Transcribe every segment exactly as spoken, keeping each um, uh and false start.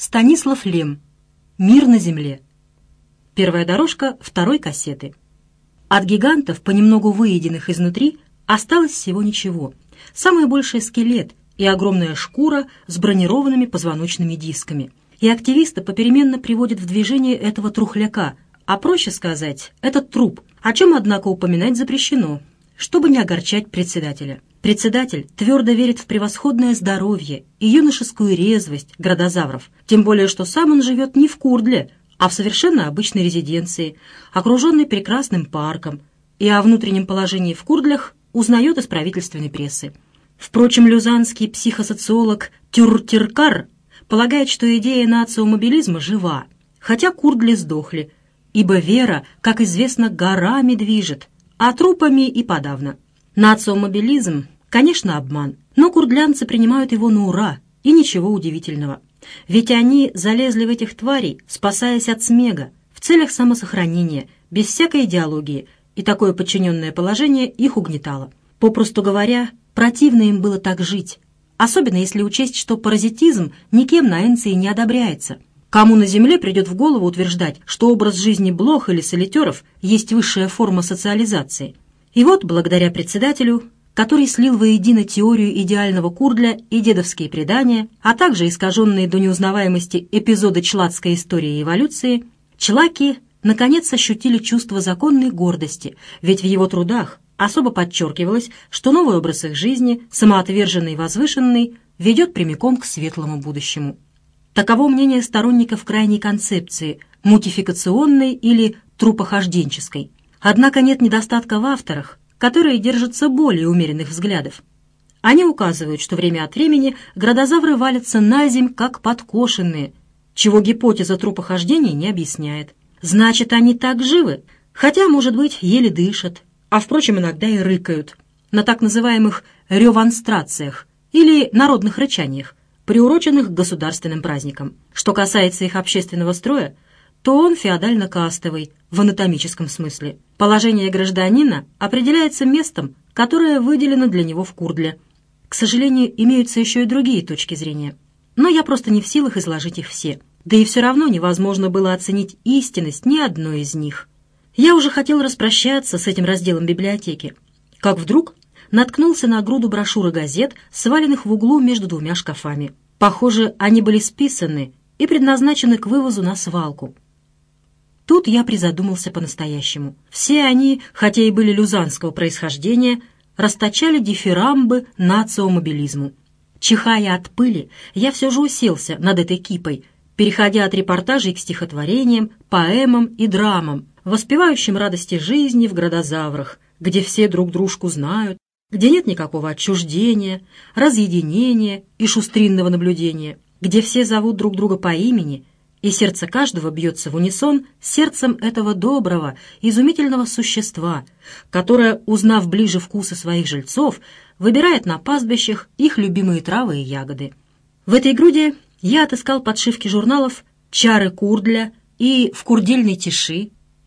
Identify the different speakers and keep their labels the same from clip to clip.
Speaker 1: Станислав Лем. «Мир на земле». Первая дорожка второй кассеты. От гигантов, понемногу выеденных изнутри, осталось всего ничего. Самое большее — скелет и огромная шкура с бронированными позвоночными дисками. И активисты попеременно приводят в движение этого трухляка, а проще сказать, этот труп, о чем, однако, упоминать запрещено, чтобы не огорчать председателя. Председатель твердо верит в превосходное здоровье и юношескую резвость градозавров, тем более что сам он живет не в Курдле, а в совершенно обычной резиденции, окруженной прекрасным парком, и о внутреннем положении в Курдлях узнает из правительственной прессы. Впрочем, люзанский психосоциолог Тюртиркар полагает, что идея нациомобилизма жива, хотя Курдли сдохли, ибо вера, как известно, горами движет, а трупами и подавно. Нациомобилизм, конечно, обман, но курдлянцы принимают его на ура, и ничего удивительного. Ведь они залезли в этих тварей, спасаясь от смега, в целях самосохранения, без всякой идеологии, и такое подчиненное положение их угнетало. Попросту говоря, противно им было так жить, особенно если учесть, что паразитизм никем на Энции не одобряется. Кому на земле придет в голову утверждать, что образ жизни блох или солитеров есть высшая форма социализации? И вот, благодаря председателю, который слил воедино теорию идеального Курдля и дедовские предания, а также искаженные до неузнаваемости эпизоды чладской истории и эволюции, чладки наконец ощутили чувство законной гордости, ведь в его трудах особо подчеркивалось, что новый образ их жизни, самоотверженный и возвышенный, ведет прямиком к светлому будущему. Таково мнение сторонников крайней концепции, мутификационной или трупохожденческой. Однако нет недостатка в авторах, которые держатся более умеренных взглядов. Они указывают, что время от времени градозавры валятся на земь, как подкошенные, чего гипотеза трупохождения не объясняет. Значит, они так живы, хотя, может быть, еле дышат, а, впрочем, иногда и рыкают, на так называемых реванстрациях или народных рычаниях, приуроченных к государственным праздникам. Что касается их общественного строя, то он феодально-кастовый в анатомическом смысле. Положение гражданина определяется местом, которое выделено для него в Курдле. К сожалению, имеются еще и другие точки зрения, но я просто не в силах изложить их все. Да и все равно невозможно было оценить истинность ни одной из них. Я уже хотел распрощаться с этим разделом библиотеки, как вдруг наткнулся на груду брошюр и газет, сваленных в углу между двумя шкафами. Похоже, они были списаны и предназначены к вывозу на свалку. Тут я призадумался по-настоящему. Все они, хотя и были люзанского происхождения, расточали дифирамбы нациомобилизму. Чихая от пыли, я все же уселся над этой кипой, переходя от репортажей к стихотворениям, поэмам и драмам, воспевающим радости жизни в градозаврах, где все друг дружку знают, где нет никакого отчуждения, разъединения и шустринного наблюдения, где все зовут друг друга по имени, и сердце каждого бьется в унисон с сердцем этого доброго, изумительного существа, которое, узнав ближе вкусы своих жильцов, выбирает на пастбищах их любимые травы и ягоды. В этой груди я отыскал подшивки журналов «Чары Курдля» и «В курдельной тиши»,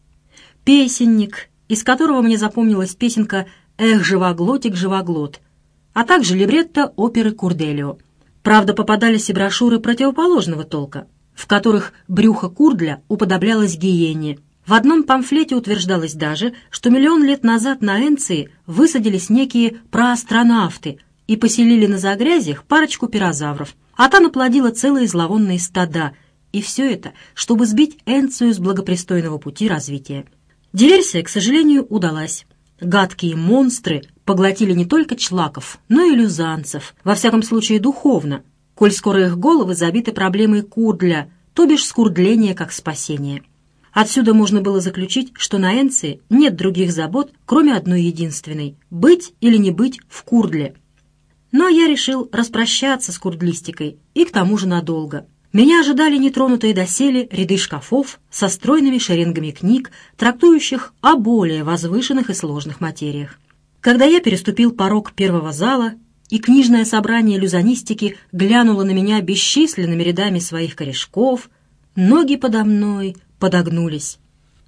Speaker 1: «Песенник», из которого мне запомнилась песенка «Эх, живоглотик, живоглот», а также либретто оперы Курделио. Правда, попадались и брошюры противоположного толка, в которых брюхо Курдля уподоблялось гиене. В одном памфлете утверждалось даже, что миллион лет назад на Энции высадились некие проастронавты и поселили на загрязьях парочку пирозавров, а та наплодила целые зловонные стада, и все это, чтобы сбить Энцию с благопристойного пути развития. Диверсия, к сожалению, удалась. Гадкие монстры поглотили не только члаков, но и люзанцев, во всяком случае духовно, коль скоро их головы забиты проблемой Курдля, то бишь скурдления как спасение. Отсюда можно было заключить, что на Энции нет других забот, кроме одной единственной — быть или не быть в Курдле. Но я решил распрощаться с курдлистикой, и к тому же надолго. Меня ожидали нетронутые доселе ряды шкафов со стройными шеренгами книг, трактующих о более возвышенных и сложных материях. Когда я переступил порог первого зала, и книжное собрание люзанистики глянуло на меня бесчисленными рядами своих корешков, ноги подо мной подогнулись.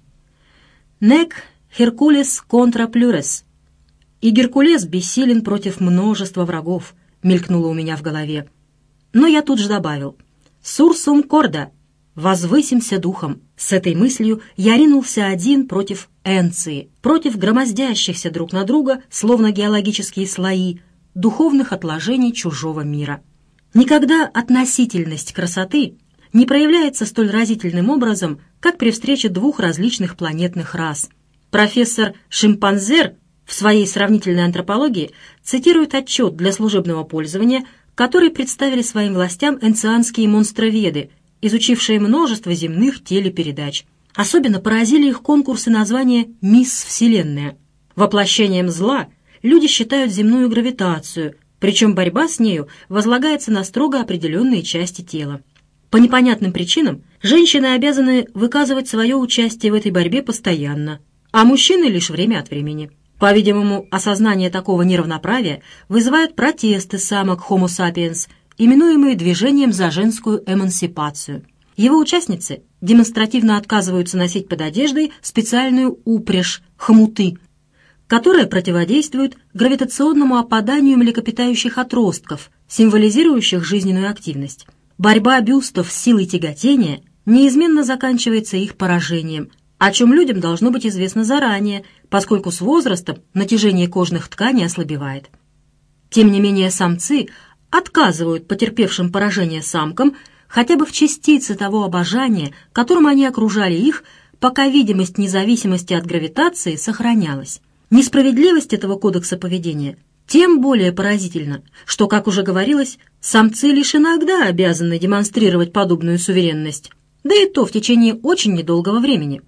Speaker 1: «Нек Херкулес контра плюрес» и Геркулес бессилен против множества врагов, мелькнуло у меня в голове. Но я тут же добавил: «Сурсум корда» — «возвысимся духом». С этой мыслью я ринулся один против Энции, против громоздящихся друг на друга, словно геологические слои, духовных отложений чужого мира. Никогда относительность красоты не проявляется столь разительным образом, как при встрече двух различных планетных рас. Профессор Шимпанзер в своей сравнительной антропологии цитирует отчет для служебного пользования, который представили своим властям энцианские монстроведы, изучившие множество земных телепередач. Особенно поразили их конкурсы названия «Мисс Вселенная». Воплощением зла люди считают земную гравитацию, причем борьба с нею возлагается на строго определенные части тела. По непонятным причинам женщины обязаны выказывать свое участие в этой борьбе постоянно, а мужчины лишь время от времени. По-видимому, осознание такого неравноправия вызывает протесты самок Homo sapiens, именуемые движением за женскую эмансипацию. Его участницы демонстративно отказываются носить под одеждой специальную упряжь – хомуты, которая противодействует гравитационному опаданию млекопитающих отростков, символизирующих жизненную активность. Борьба бюстов с силой тяготения неизменно заканчивается их поражением, о чем людям должно быть известно заранее, поскольку с возрастом натяжение кожных тканей ослабевает. Тем не менее, самцы отказывают потерпевшим поражение самкам хотя бы в частице того обожания, которым они окружали их, пока видимость независимости от гравитации сохранялась. Несправедливость этого кодекса поведения тем более поразительна, что, как уже говорилось, самцы лишь иногда обязаны демонстрировать подобную суверенность, да и то в течение очень недолгого времени.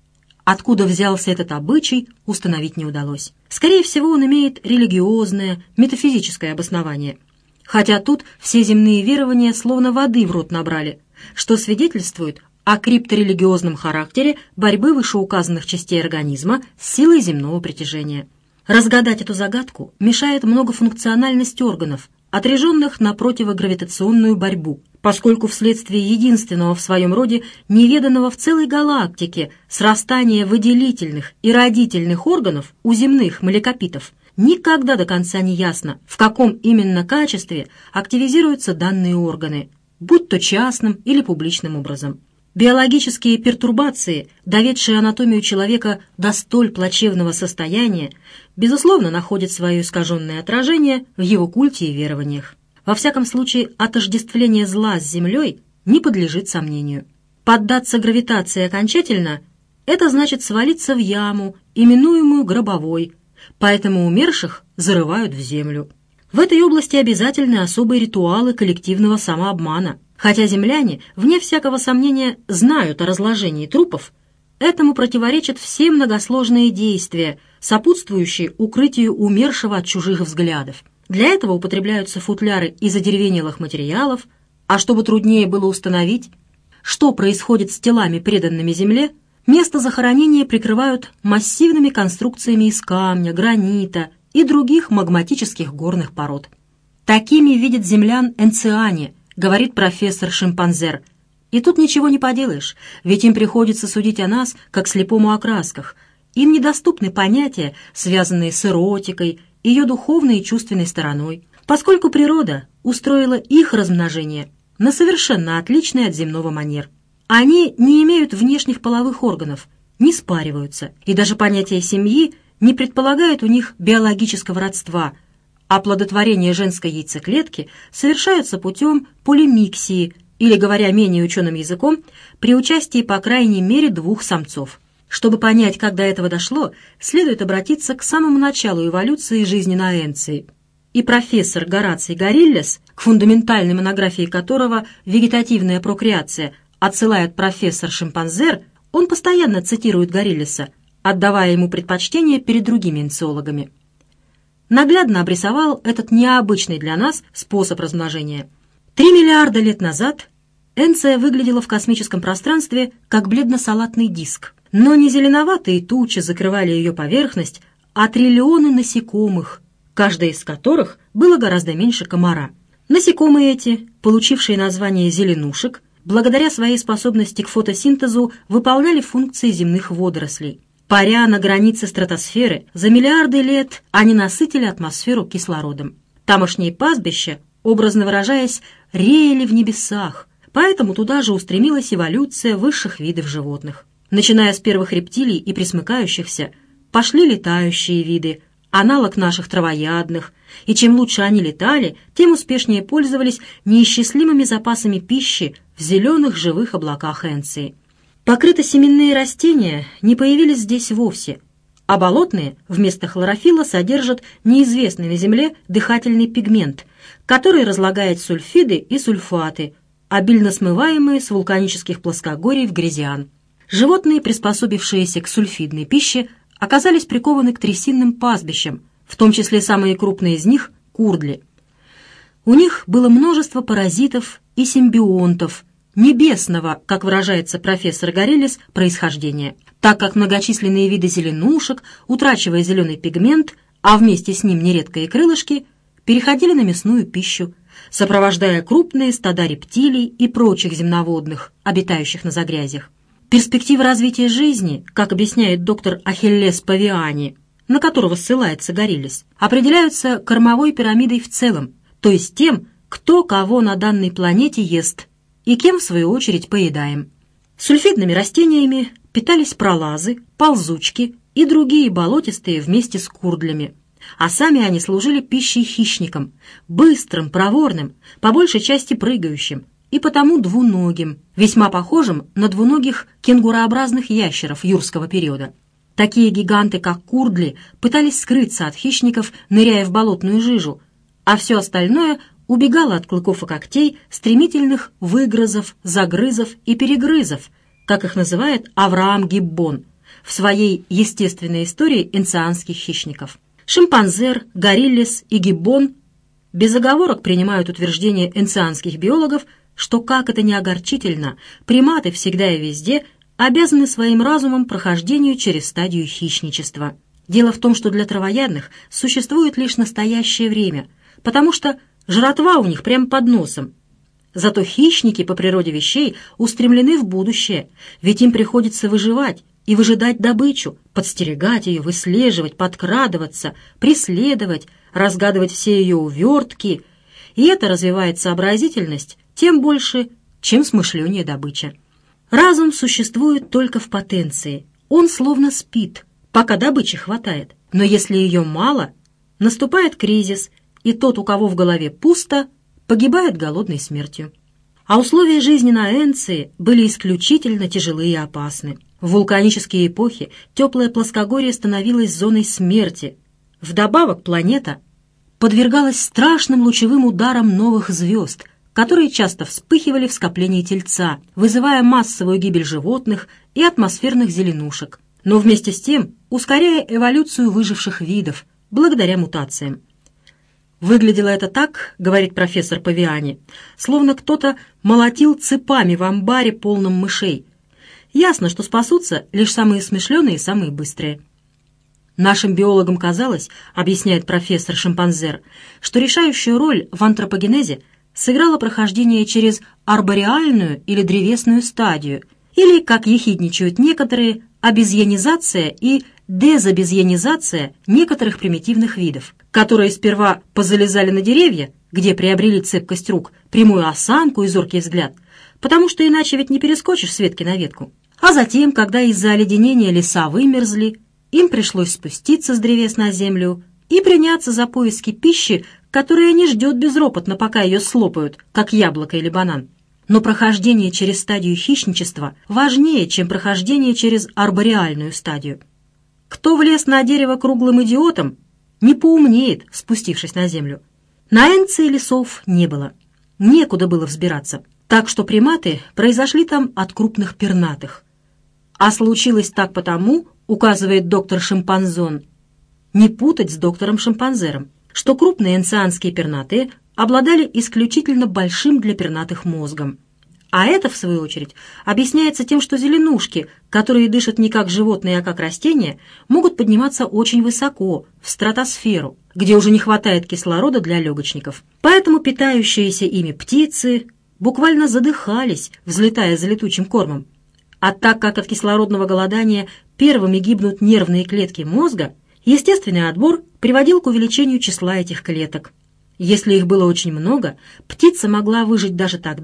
Speaker 1: Откуда взялся этот обычай, установить не удалось. Скорее всего, он имеет религиозное, метафизическое обоснование. Хотя тут все земные верования словно воды в рот набрали, что свидетельствует о крипторелигиозном характере борьбы вышеуказанных частей организма с силой земного притяжения. Разгадать эту загадку мешает многофункциональность органов, отряженных на противогравитационную борьбу, поскольку вследствие единственного в своем роде неведанного в целой галактике срастания выделительных и родительных органов у земных млекопитов никогда до конца не ясно, в каком именно качестве активизируются данные органы, будь то частным или публичным образом. Биологические пертурбации, доведшие анатомию человека до столь плачевного состояния, безусловно, находят свое искаженное отражение в его культе и верованиях. Во всяком случае, отождествление зла с землей не подлежит сомнению. Поддаться гравитации окончательно – это значит свалиться в яму, именуемую гробовой, поэтому умерших зарывают в землю. В этой области обязательны особые ритуалы коллективного самообмана. Хотя земляне, вне всякого сомнения, знают о разложении трупов, этому противоречат все многосложные действия, сопутствующие укрытию умершего от чужих взглядов. Для этого употребляются футляры из одеревенелых материалов, а чтобы труднее было установить, что происходит с телами, преданными земле, место захоронения прикрывают массивными конструкциями из камня, гранита и других магматических горных пород. Такими видят землян энциане, говорит профессор Шимпанзер. И тут ничего не поделаешь, ведь им приходится судить о нас, как слепому о красках. Им недоступны понятия, связанные с эротикой, ее духовной и чувственной стороной, поскольку природа устроила их размножение на совершенно отличный от земного манер. Они не имеют внешних половых органов, не спариваются, и даже понятие семьи не предполагает у них биологического родства, оплодотворение женской яйцеклетки совершается путем полимиксии, или, говоря менее ученым языком, при участии по крайней мере двух самцов. Чтобы понять, как до этого дошло, следует обратиться к самому началу эволюции жизни на Энции. И профессор Гораций Гориллес, к фундаментальной монографии которого «Вегетативная прокреация» отсылает профессор Шимпанзер, он постоянно цитирует Гориллеса, отдавая ему предпочтение перед другими энциологами. Наглядно обрисовал этот необычный для нас способ размножения. Три миллиарда лет назад Энция выглядела в космическом пространстве как бледно-салатный диск, но не зеленоватые тучи закрывали ее поверхность, а триллионы насекомых, каждая из которых было гораздо меньше комара. Насекомые эти, получившие название зеленушек, благодаря своей способности к фотосинтезу выполняли функции земных водорослей. Паря на границе стратосферы, за миллиарды лет они насытили атмосферу кислородом. Тамошние пастбища, образно выражаясь, реяли в небесах, поэтому туда же устремилась эволюция высших видов животных. Начиная с первых рептилий и пресмыкающихся, пошли летающие виды, аналог наших травоядных, и чем лучше они летали, тем успешнее пользовались неисчислимыми запасами пищи в зеленых живых облаках Энции. Покрытосеменные растения не появились здесь вовсе, а болотные вместо хлорофилла содержат неизвестный на Земле дыхательный пигмент, который разлагает сульфиды и сульфаты, обильно смываемые с вулканических плоскогорий в грязиан. Животные, приспособившиеся к сульфидной пище, оказались прикованы к трясинным пастбищам, в том числе самые крупные из них – курдли. У них было множество паразитов и симбионтов, небесного, как выражается профессор Горелис, происхождения, так как многочисленные виды зеленушек, утрачивая зеленый пигмент, а вместе с ним нередко и крылышки, переходили на мясную пищу, сопровождая крупные стада рептилий и прочих земноводных, обитающих на загрязях. Перспективы развития жизни, как объясняет доктор Ахиллес Павиани, на которого ссылается Горелис, определяются кормовой пирамидой в целом, то есть тем, кто кого на данной планете ест и кем, в свою очередь, поедаем. Сульфидными растениями питались пролазы, ползучки и другие болотистые вместе с курдлями, а сами они служили пищей хищникам, быстрым, проворным, по большей части прыгающим, и потому двуногим, весьма похожим на двуногих кенгурообразных ящеров юрского периода. Такие гиганты, как курдли, пытались скрыться от хищников, ныряя в болотную жижу, а все остальное убегало от клыков и когтей стремительных выгрызов, загрызов и перегрызов, как их называет Авраам Гиббон в своей естественной истории энцианских хищников. Шимпанзер, Гориллис и Гиббон без оговорок принимают утверждение энцианских биологов, что, как это ни огорчительно, приматы всегда и везде обязаны своим разумом прохождению через стадию хищничества. Дело в том, что для травоядных существует лишь настоящее время, потому что жратва у них прямо под носом. Зато хищники по природе вещей устремлены в будущее, ведь им приходится выживать и выжидать добычу, подстерегать ее, выслеживать, подкрадываться, преследовать, разгадывать все ее увертки, и это развивает сообразительность тем больше, чем смышленнее добыча. Разум существует только в потенции, он словно спит, пока добычи хватает, но если ее мало, наступает кризис, и тот, у кого в голове пусто, погибает голодной смертью. А условия жизни на Энции были исключительно тяжелые и опасны. В вулканические эпохи теплое плоскогорье становилось зоной смерти. Вдобавок планета подвергалась страшным лучевым ударам новых звезд, которые часто вспыхивали в скоплении Тельца, вызывая массовую гибель животных и атмосферных зеленушек, но вместе с тем ускоряя эволюцию выживших видов благодаря мутациям. Выглядело это так, говорит профессор Павиани, словно кто-то молотил цепами в амбаре, полном мышей. Ясно, что спасутся лишь самые смышленые и самые быстрые. Нашим биологам казалось, объясняет профессор Шимпанзер, что решающую роль в антропогенезе сыграло прохождение через арбореальную или древесную стадию, или, как ехидничают некоторые, обезьянизация и дезобезьянизация некоторых примитивных видов, которые сперва позалезали на деревья, где приобрели цепкость рук, прямую осанку и зоркий взгляд, потому что иначе ведь не перескочишь с ветки на ветку. А затем, когда из-за оледенения леса вымерзли, им пришлось спуститься с древес на землю и приняться за поиски пищи, которая не ждет безропотно, пока ее слопают, как яблоко или банан. Но прохождение через стадию хищничества важнее, чем прохождение через арбореальную стадию. Кто влез на дерево круглым идиотом, не поумнеет, спустившись на землю. На Энции лесов не было, некуда было взбираться, так что приматы произошли там от крупных пернатых. А случилось так потому, указывает доктор Шимпанзон, не путать с доктором Шимпанзером, что крупные энцианские пернатые обладали исключительно большим для пернатых мозгом. А это, в свою очередь, объясняется тем, что зеленушки, которые дышат не как животные, а как растения, могут подниматься очень высоко, в стратосферу, где уже не хватает кислорода для легочников. Поэтому питающиеся ими птицы буквально задыхались, взлетая за летучим кормом. А так как от кислородного голодания первыми гибнут нервные клетки мозга, естественный отбор приводил к увеличению числа этих клеток. Если их было очень много, птица могла выжить даже тогда,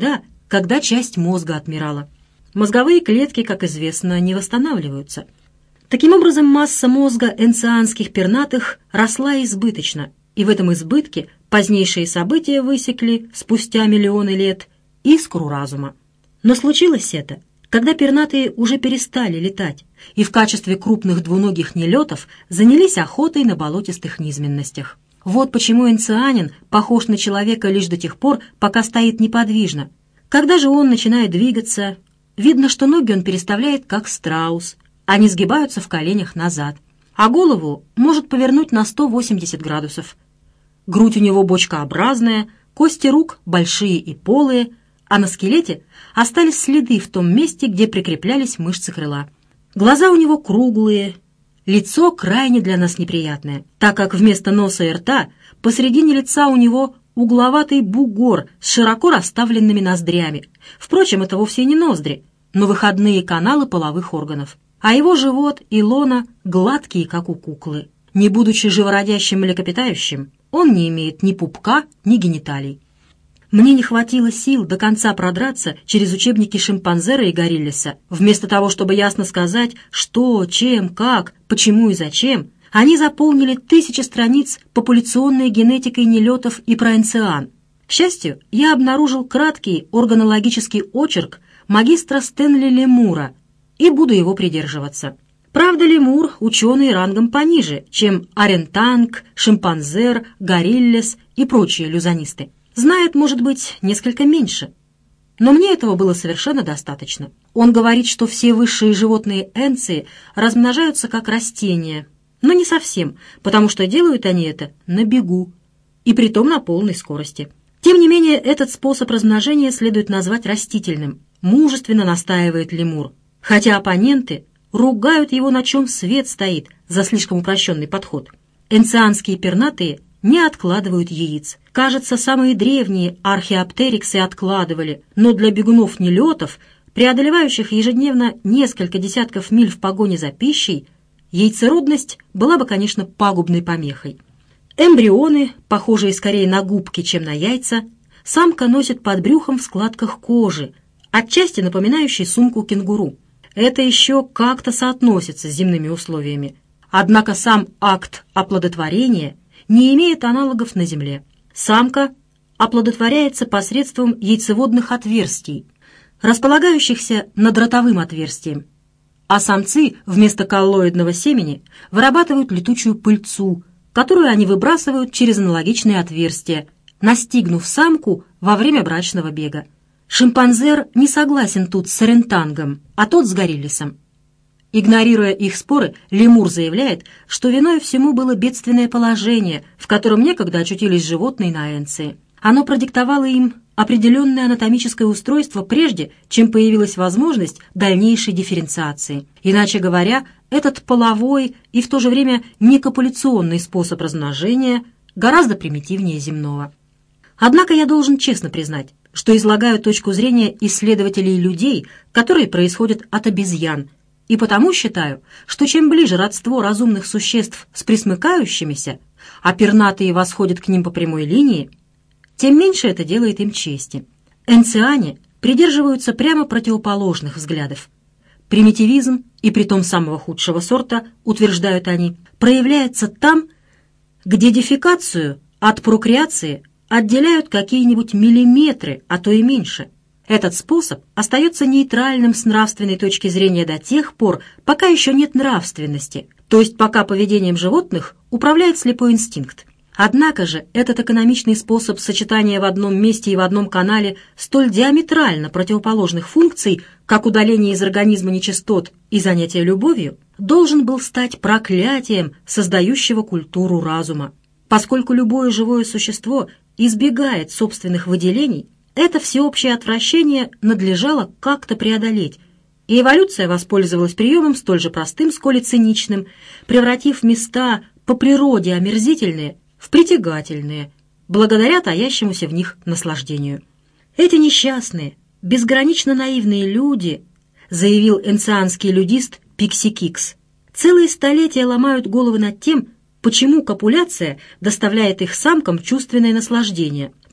Speaker 1: когда часть мозга отмирала. Мозговые клетки, как известно, не восстанавливаются. Таким образом, масса мозга энцианских пернатых росла избыточно, и в этом избытке позднейшие события высекли, спустя миллионы лет, искру разума. Но случилось это, когда пернатые уже перестали летать и в качестве крупных двуногих нелетов занялись охотой на болотистых низменностях. Вот почему энцианин похож на человека лишь до тех пор, пока стоит неподвижно. Когда же он начинает двигаться, видно, что ноги он переставляет как страус, они сгибаются в коленях назад, а голову может повернуть на сто восемьдесят градусов. Грудь у него бочкообразная, кости рук большие и полые, а на скелете остались следы в том месте, где прикреплялись мышцы крыла. Глаза у него круглые, лицо крайне для нас неприятное, так как вместо носа и рта посредине лица у него угловатый бугор с широко расставленными ноздрями. Впрочем, это вовсе не ноздри, но выходные каналы половых органов. А его живот и лона гладкие, как у куклы. Не будучи живородящим млекопитающим, он не имеет ни пупка, ни гениталий. Мне не хватило сил до конца продраться через учебники шимпанзера и гориллеса. Вместо того, чтобы ясно сказать, что, чем, как, почему и зачем, они заполнили тысячи страниц популяционной генетикой нелетов и проэнциан. К счастью, я обнаружил краткий органологический очерк магистра Стэнли Лемура и буду его придерживаться. Правда, Лемур — ученый рангом пониже, чем орангутанг, шимпанзер, гориллес и прочие люзонисты. Знает, может быть, несколько меньше. Но мне этого было совершенно достаточно. Он говорит, что все высшие животные энции размножаются как растения, но не совсем, потому что делают они это на бегу, и притом на полной скорости. Тем не менее, этот способ размножения следует назвать растительным, мужественно настаивает Лемур, хотя оппоненты ругают его, на чем свет стоит, за слишком упрощенный подход. Энцианские пернатые не откладывают яиц. Кажется, самые древние археоптериксы откладывали, но для бегунов-нелетов, преодолевающих ежедневно несколько десятков миль в погоне за пищей, яйцеродность была бы, конечно, пагубной помехой. Эмбрионы, похожие скорее на губки, чем на яйца, самка носит под брюхом в складках кожи, отчасти напоминающей сумку кенгуру. Это еще как-то соотносится с земными условиями. Однако сам акт оплодотворения не имеет аналогов на Земле. Самка оплодотворяется посредством яйцеводных отверстий, располагающихся над ротовым отверстием, а самцы вместо коллоидного семени вырабатывают летучую пыльцу, которую они выбрасывают через аналогичные отверстия, настигнув самку во время брачного бега. Шимпанзер не согласен тут с орангутангом, а тот с гориллесом. Игнорируя их споры, Лемур заявляет, что виной всему было бедственное положение, в котором некогда очутились животные на Энции. Оно продиктовало им определенное анатомическое устройство прежде, чем появилась возможность дальнейшей дифференциации. Иначе говоря, этот половой и в то же время некопуляционный способ размножения гораздо примитивнее земного. Однако я должен честно признать, что излагаю точку зрения исследователей людей, которые происходят от обезьян, и потому считаю, что чем ближе родство разумных существ с пресмыкающимися, а пернатые восходят к ним по прямой линии, тем меньше это делает им чести. Энциане придерживаются прямо противоположных взглядов. Примитивизм, и притом самого худшего сорта, утверждают они, проявляется там, где дефекацию от прокреации отделяют какие-нибудь миллиметры, а то и меньше. Этот способ остается нейтральным с нравственной точки зрения до тех пор, пока еще нет нравственности, то есть пока поведением животных управляет слепой инстинкт. Однако же этот экономичный способ сочетания в одном месте и в одном канале столь диаметрально противоположных функций, как удаление из организма нечистот и занятие любовью, должен был стать проклятием создающего культуру разума. Поскольку любое живое существо избегает собственных выделений, это всеобщее отвращение надлежало как-то преодолеть, и эволюция воспользовалась приемом столь же простым, сколь и циничным, превратив места по природе омерзительные в притягательные, благодаря таящемуся в них наслаждению. Эти несчастные, безгранично наивные люди, заявил энцианский людист Пикси Кикс, целые столетия ломают головы над тем, почему копуляция доставляет их самкам чувственное наслаждение.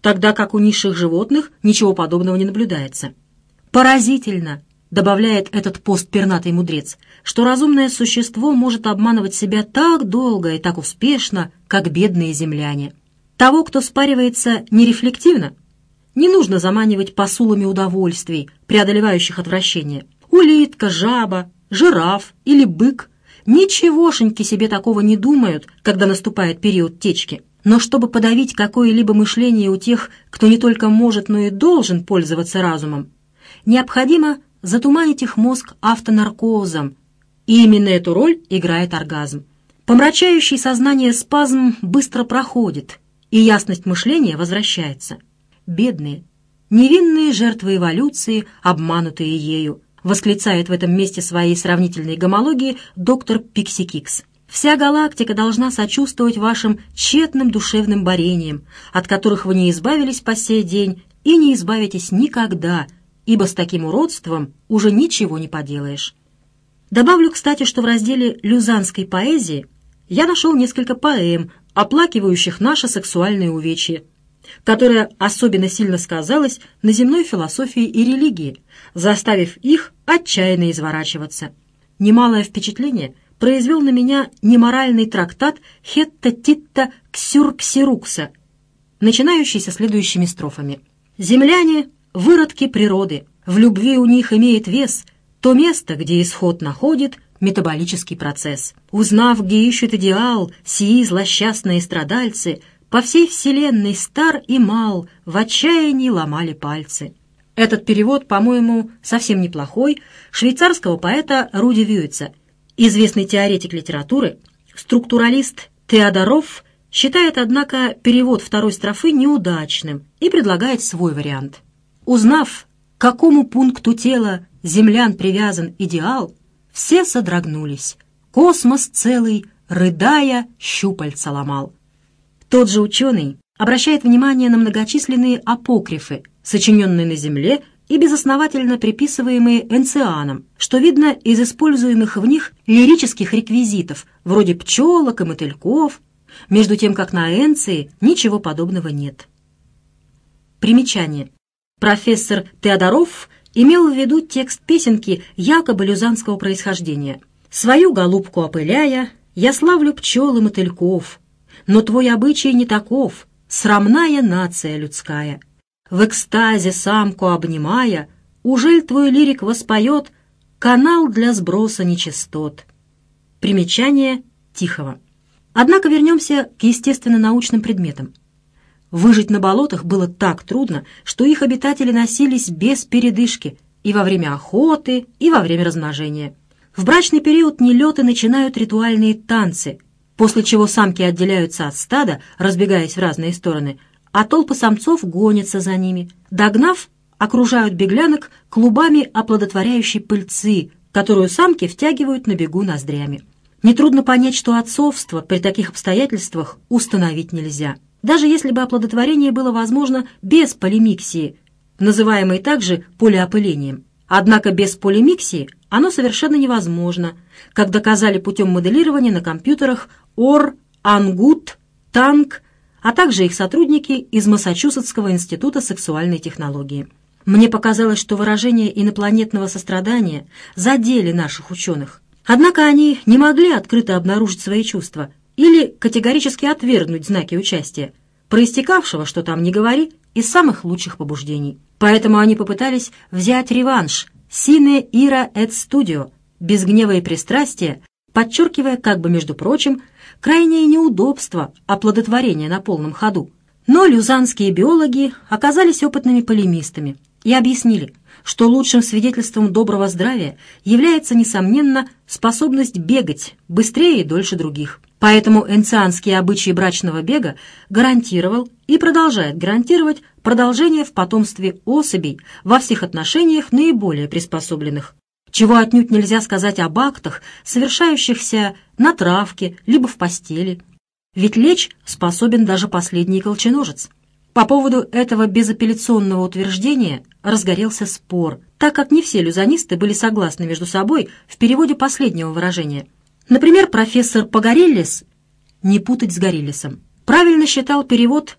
Speaker 1: тогда как у низших животных ничего подобного не наблюдается. Поразительно, добавляет этот постпернатый мудрец, что разумное существо может обманывать себя так долго и так успешно, как бедные земляне. Того, кто спаривается нерефлективно, не нужно заманивать посулами удовольствий, преодолевающих отвращение. Улитка, жаба, жираф или бык ничегошеньки себе такого не думают, когда наступает период течки. Но чтобы подавить какое-либо мышление у тех, кто не только может, но и должен пользоваться разумом, необходимо затуманить их мозг автонаркозом, и именно эту роль играет оргазм. Помрачающий сознание спазм быстро проходит, и ясность мышления возвращается. Бедные, невинные жертвы эволюции, обманутые ею, восклицает в этом месте своей сравнительной гомологии доктор Пиксикикс. Вся галактика должна сочувствовать вашим тщетным душевным борениям, от которых вы не избавились по сей день и не избавитесь никогда, ибо с таким уродством уже ничего не поделаешь. Добавлю, кстати, что в разделе «Люзанской поэзии» я нашел несколько поэм, оплакивающих наше сексуальное увечье, которое особенно сильно сказалось на земной философии и религии, заставив их отчаянно изворачиваться. Немалое впечатление произвел на меня неморальный трактат Хетта Титта Ксюрксирукса, начинающийся следующими строфами. «Земляне — выродки природы, в любви у них имеет вес то место, где исход находит метаболический процесс. Узнав, где ищут идеал, сии злосчастные страдальцы, по всей вселенной стар и мал в отчаянии ломали пальцы». Этот перевод, по-моему, совсем неплохой, швейцарского поэта Руди Вюйца. Известный теоретик литературы, структуралист Теодоров считает, однако, перевод второй строфы неудачным и предлагает свой вариант. Узнав, к какому пункту тела землян привязан идеал, все содрогнулись. Космос целый, рыдая, щупальца ломал. Тот же ученый обращает внимание на многочисленные апокрифы, сочиненные на Земле и безосновательно приписываемые Энцианом, что видно из используемых в них лирических реквизитов, вроде пчелок и мотыльков, между тем как на Энции ничего подобного нет. Примечание. Профессор Теодоров имел в виду текст песенки якобы люзанского происхождения. «Свою голубку опыляя, я славлю пчел и мотыльков, но твой обычай не таков, срамная нация людская. В экстазе самку обнимая, ужель твой лирик воспоет канал для сброса нечистот». Примечание Тихого. Однако вернемся к естественно-научным предметам. Выжить на болотах было так трудно, что их обитатели носились без передышки и во время охоты, и во время размножения. В брачный период нелеты начинают ритуальные танцы, после чего самки отделяются от стада, разбегаясь в разные стороны, а толпы самцов гонятся за ними. Догнав, окружают беглянок клубами оплодотворяющей пыльцы, которую самки втягивают на бегу ноздрями. Нетрудно понять, что отцовство при таких обстоятельствах установить нельзя. Даже если бы оплодотворение было возможно без полимиксии, называемой также полиопылением. Однако без полимиксии оно совершенно невозможно, как доказали путем моделирования на компьютерах Ор, Ангут, Танк, а также их сотрудники из Массачусетского института сексуальной технологии. Мне показалось, что выражения инопланетного сострадания задели наших ученых. Однако они не могли открыто обнаружить свои чувства или категорически отвергнуть знаки участия, проистекавшего, что там ни говори, из самых лучших побуждений. Поэтому они попытались взять реванш «sine ira et studio», без гнева и пристрастия, подчеркивая, как бы, между прочим, крайнее неудобство оплодотворения на полном ходу. Но люзанские биологи оказались опытными полемистами и объяснили, что лучшим свидетельством доброго здравия является, несомненно, способность бегать быстрее и дольше других. Поэтому энцианский обычай брачного бега гарантировал и продолжает гарантировать продолжение в потомстве особей во всех отношениях наиболее приспособленных, чего отнюдь нельзя сказать об актах, совершающихся на травке либо в постели. Ведь лечь способен даже последний колченожец. По поводу этого безапелляционного утверждения разгорелся спор, так как не все люзанисты были согласны между собой в переводе последнего выражения. Например, профессор Погореллис, не путать с Гориллисом, правильно считал перевод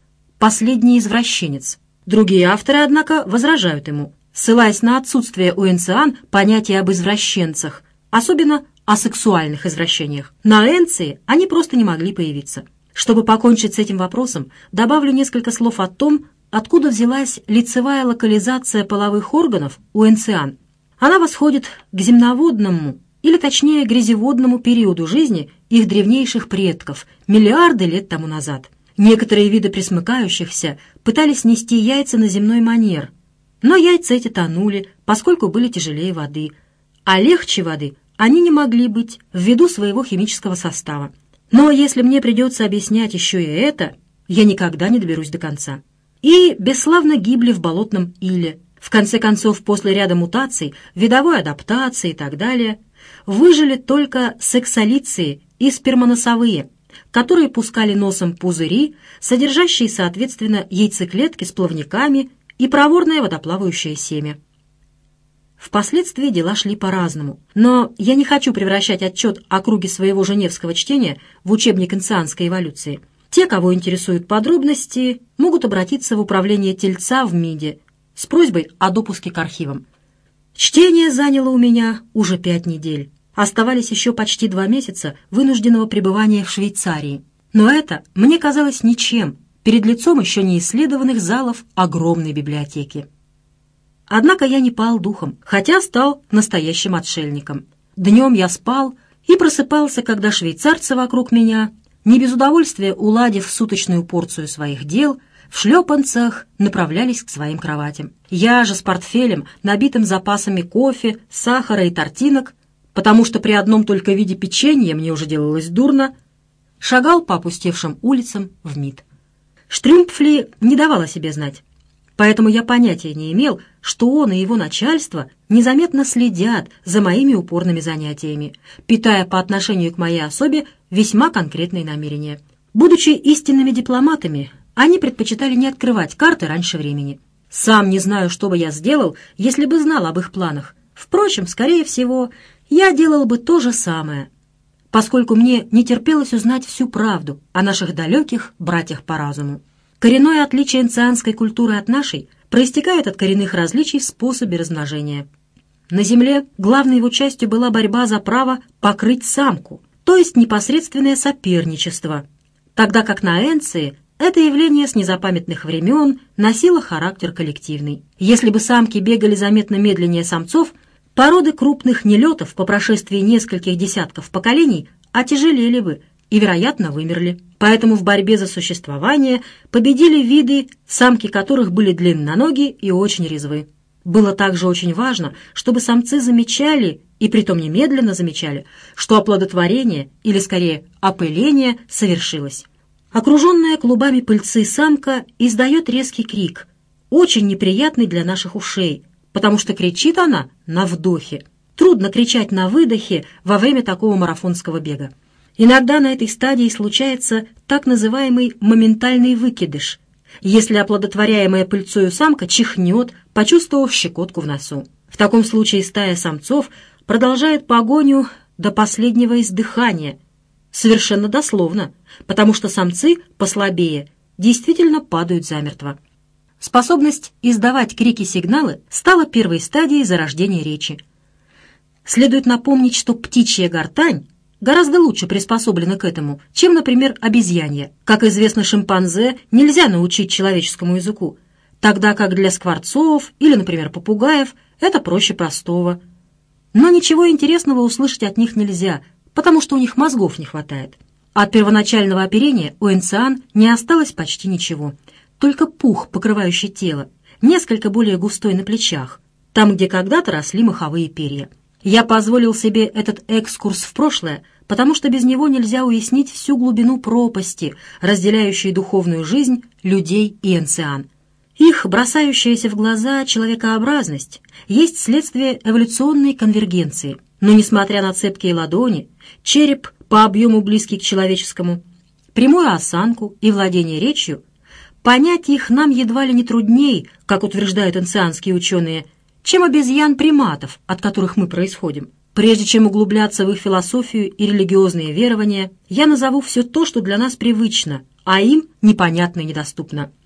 Speaker 1: последний извращенец. Другие авторы, однако, возражают ему, ссылаясь на отсутствие у энциан понятия об извращенцах, особенно о сексуальных извращениях. На Энции они просто не могли появиться. Чтобы покончить с этим вопросом, добавлю несколько слов о том, откуда взялась лицевая локализация половых органов у энциан. Она восходит к земноводному, или точнее грязеводному периоду жизни их древнейших предков, миллиарды лет тому назад. Некоторые виды пресмыкающихся пытались нести яйца на земной манер, но яйца эти тонули, поскольку были тяжелее воды, а легче воды они не могли быть ввиду своего химического состава. Но если мне придется объяснять еще и это, я никогда не доберусь до конца. И бесславно гибли в болотном иле. В конце концов, после ряда мутаций, видовой адаптации и так далее, выжили только сексолиции и спермоносовые, которые пускали носом пузыри, содержащие, соответственно, яйцеклетки с плавниками и проворное водоплавающее семя. Впоследствии дела шли по-разному, но я не хочу превращать отчет о круге своего женевского чтения в учебник энцианской эволюции. Те, кого интересуют подробности, могут обратиться в управление Тельца в МИДе с просьбой о допуске к архивам. Чтение заняло у меня уже пять недель. Оставались еще почти два месяца вынужденного пребывания в Швейцарии. Но это мне казалось ничем перед лицом еще не исследованных залов огромной библиотеки. Однако я не пал духом, хотя стал настоящим отшельником. Днем я спал и просыпался, когда швейцарцы вокруг меня, не без удовольствия уладив суточную порцию своих дел, в шлепанцах направлялись к своим кроватям. Я же с портфелем, набитым запасами кофе, сахара и тортинок, потому что при одном только виде печенья мне уже делалось дурно, шагал по опустевшим улицам в МИД. Штрюмпфли не давал о себе знать, поэтому я понятия не имел, что он и его начальство незаметно следят за моими упорными занятиями, питая по отношению к моей особе весьма конкретные намерения. Будучи истинными дипломатами, они предпочитали не открывать карты раньше времени. Сам не знаю, что бы я сделал, если бы знал об их планах. Впрочем, скорее всего, я делал бы то же самое, поскольку мне не терпелось узнать всю правду о наших далеких братьях по разуму. Коренное отличие энцианской культуры от нашей проистекает от коренных различий в способе размножения. На Земле главной его частью была борьба за право покрыть самку, то есть непосредственное соперничество, тогда как на Энции это явление с незапамятных времен носило характер коллективный. Если бы самки бегали заметно медленнее самцов, породы крупных нелетов по прошествии нескольких десятков поколений отяжелели бы и, вероятно, вымерли. Поэтому в борьбе за существование победили виды, самки которых были длинноногие и очень резвы. Было также очень важно, чтобы самцы замечали, и притом немедленно замечали, что оплодотворение, или скорее опыление, совершилось. Окруженная клубами пыльцы самка издает резкий крик, очень неприятный для наших ушей, потому что кричит она на вдохе. Трудно кричать на выдохе во время такого марафонского бега. Иногда на этой стадии случается так называемый моментальный выкидыш, если оплодотворяемая пыльцою самка чихнет, почувствовав щекотку в носу. В таком случае стая самцов продолжает погоню до последнего издыхания, совершенно дословно, потому что самцы послабее действительно падают замертво. Способность издавать крики-сигналы стала первой стадией зарождения речи. Следует напомнить, что птичья гортань гораздо лучше приспособлена к этому, чем, например, обезьянья. Как известно, шимпанзе нельзя научить человеческому языку, тогда как для скворцов или, например, попугаев это проще простого. Но ничего интересного услышать от них нельзя, потому что у них мозгов не хватает. От первоначального оперения у энциан не осталось почти ничего, только пух, покрывающий тело, несколько более густой на плечах, там, где когда-то росли моховые перья. Я позволил себе этот экскурс в прошлое, потому что без него нельзя уяснить всю глубину пропасти, разделяющей духовную жизнь людей и энциан. Их бросающаяся в глаза человекообразность есть следствие эволюционной конвергенции, но, несмотря на цепкие ладони, череп по объему близкий к человеческому, прямую осанку и владение речью, понять их нам едва ли не трудней, как утверждают энцианские ученые, чем обезьян-приматов, от которых мы происходим. Прежде чем углубляться в их философию и религиозные верования, я назову все то, что для нас привычно, а им непонятно и недоступно.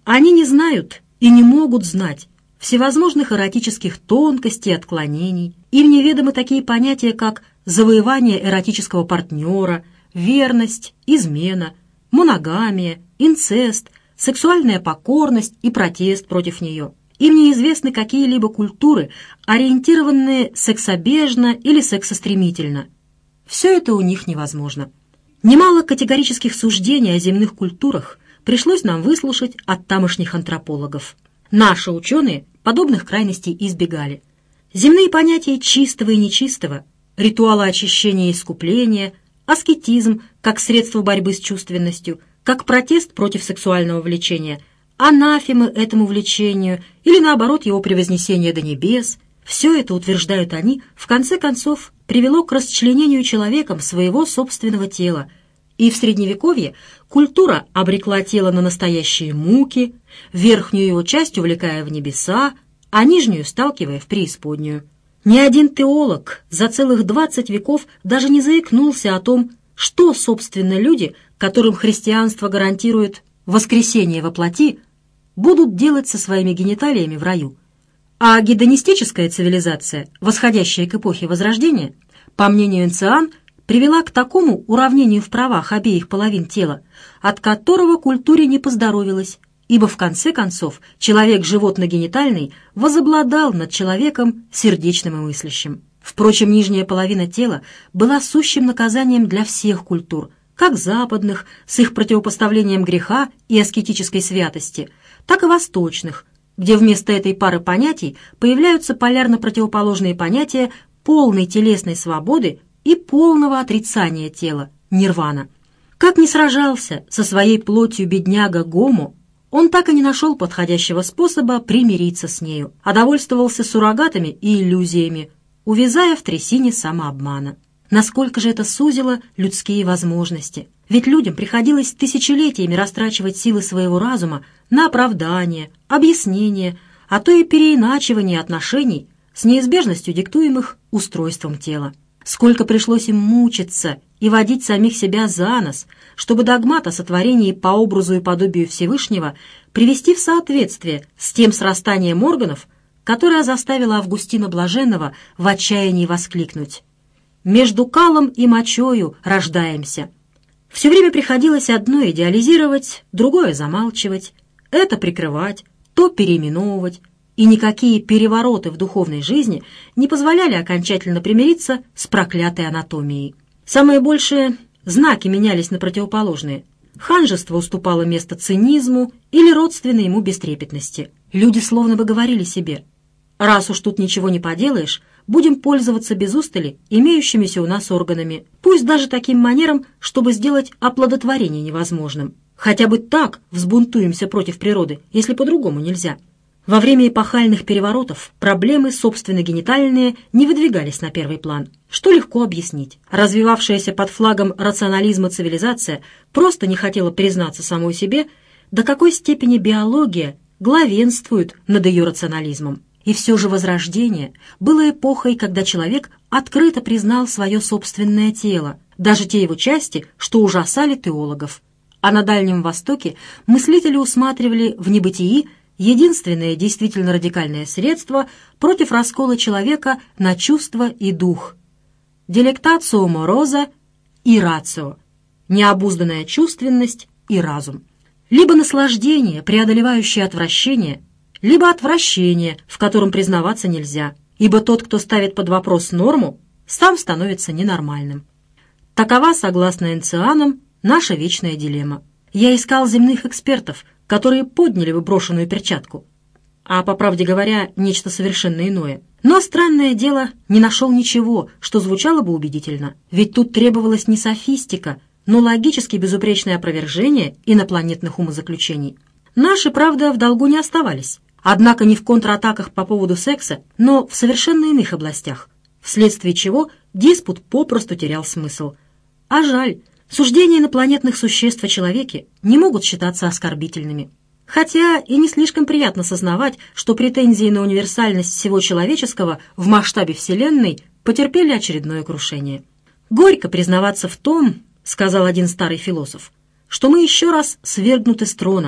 Speaker 1: Они не знают и не могут знать всевозможных эротических тонкостей и отклонений. Им неведомы такие понятия, как завоевание эротического партнера, верность, измена, моногамия, инцест, сексуальная покорность и протест против нее. Им неизвестны какие-либо культуры, ориентированные сексобежно или сексостремительно. Все это у них невозможно. Немало категорических суждений о земных культурах пришлось нам выслушать от тамошних антропологов. Наши ученые подобных крайностей избегали. Земные понятия чистого и нечистого, ритуалы очищения и искупления, аскетизм как средство борьбы с чувственностью, как протест против сексуального влечения, анафемы этому влечению или, наоборот, его превознесение до небес, все это, утверждают они, в конце концов привело к расчленению человеком своего собственного тела, и в Средневековье культура обрекла тело на настоящие муки, верхнюю его часть увлекая в небеса, а нижнюю сталкивая в преисподнюю. Ни один теолог за целых двадцать веков даже не заикнулся о том, что, собственно, люди, которым христианство гарантирует воскресение во плоти, будут делать со своими гениталиями в раю. А гедонистическая цивилизация, восходящая к эпохе Возрождения, по мнению Энциан, привела к такому уравнению в правах обеих половин тела, от которого культуре не поздоровилось, ибо в конце концов человек животно-генитальный возобладал над человеком сердечным и мыслящим. Впрочем, нижняя половина тела была сущим наказанием для всех культур, как западных, с их противопоставлением греха и аскетической святости, так и восточных, где вместо этой пары понятий появляются полярно противоположные понятия полной телесной свободы и полного отрицания тела, нирвана. Как ни сражался со своей плотью бедняга Гомо, он так и не нашел подходящего способа примириться с нею, а довольствовался суррогатами и иллюзиями, увязая в трясине самообмана. Насколько же это сузило людские возможности? Ведь людям приходилось тысячелетиями растрачивать силы своего разума на оправдание, объяснение, а то и переиначивание отношений с неизбежностью диктуемых устройством тела. Сколько пришлось им мучиться и водить самих себя за нос, чтобы догмат о сотворении по образу и подобию Всевышнего привести в соответствие с тем срастанием органов, которое заставило Августина Блаженного в отчаянии воскликнуть: «Между калом и мочою рождаемся». Все время приходилось одно идеализировать, другое замалчивать, это прикрывать, то переименовывать, и никакие перевороты в духовной жизни не позволяли окончательно примириться с проклятой анатомией. Самое большее — знаки менялись на противоположные. Ханжество уступало место цинизму или родственной ему бестрепетности. Люди словно бы говорили себе: «Раз уж тут ничего не поделаешь, будем пользоваться без устали имеющимися у нас органами, пусть даже таким манером, чтобы сделать оплодотворение невозможным. Хотя бы так взбунтуемся против природы, если по-другому нельзя». Во время эпохальных переворотов проблемы, собственно генитальные, не выдвигались на первый план, что легко объяснить. Развивавшаяся под флагом рационализма цивилизация просто не хотела признаться самой себе, до какой степени биология главенствует над ее рационализмом. И все же Возрождение было эпохой, когда человек открыто признал свое собственное тело, даже те его части, что ужасали теологов. А на Дальнем Востоке мыслители усматривали в небытии единственное действительно радикальное средство против раскола человека на чувство и дух – делектацио мороза и рацио – необузданная чувственность и разум. Либо наслаждение, преодолевающее отвращение, либо отвращение, в котором признаваться нельзя, ибо тот, кто ставит под вопрос норму, сам становится ненормальным. Такова, согласно Энцианам, наша вечная дилемма. Я искал земных экспертов, которые подняли бы брошенную перчатку, а, по правде говоря, нечто совершенно иное. Но, странное дело, не нашел ничего, что звучало бы убедительно, ведь тут требовалась не софистика, но логически безупречное опровержение инопланетных умозаключений. Наши, правда, в долгу не оставались, однако не в контратаках по поводу секса, но в совершенно иных областях, вследствие чего диспут попросту терял смысл. А жаль. Суждения инопланетных существ о человеке не могут считаться оскорбительными. Хотя и не слишком приятно сознавать, что претензии на универсальность всего человеческого в масштабе Вселенной потерпели очередное крушение. «Горько признаваться в том, — сказал один старый философ, — что мы еще раз свергнуты с трона,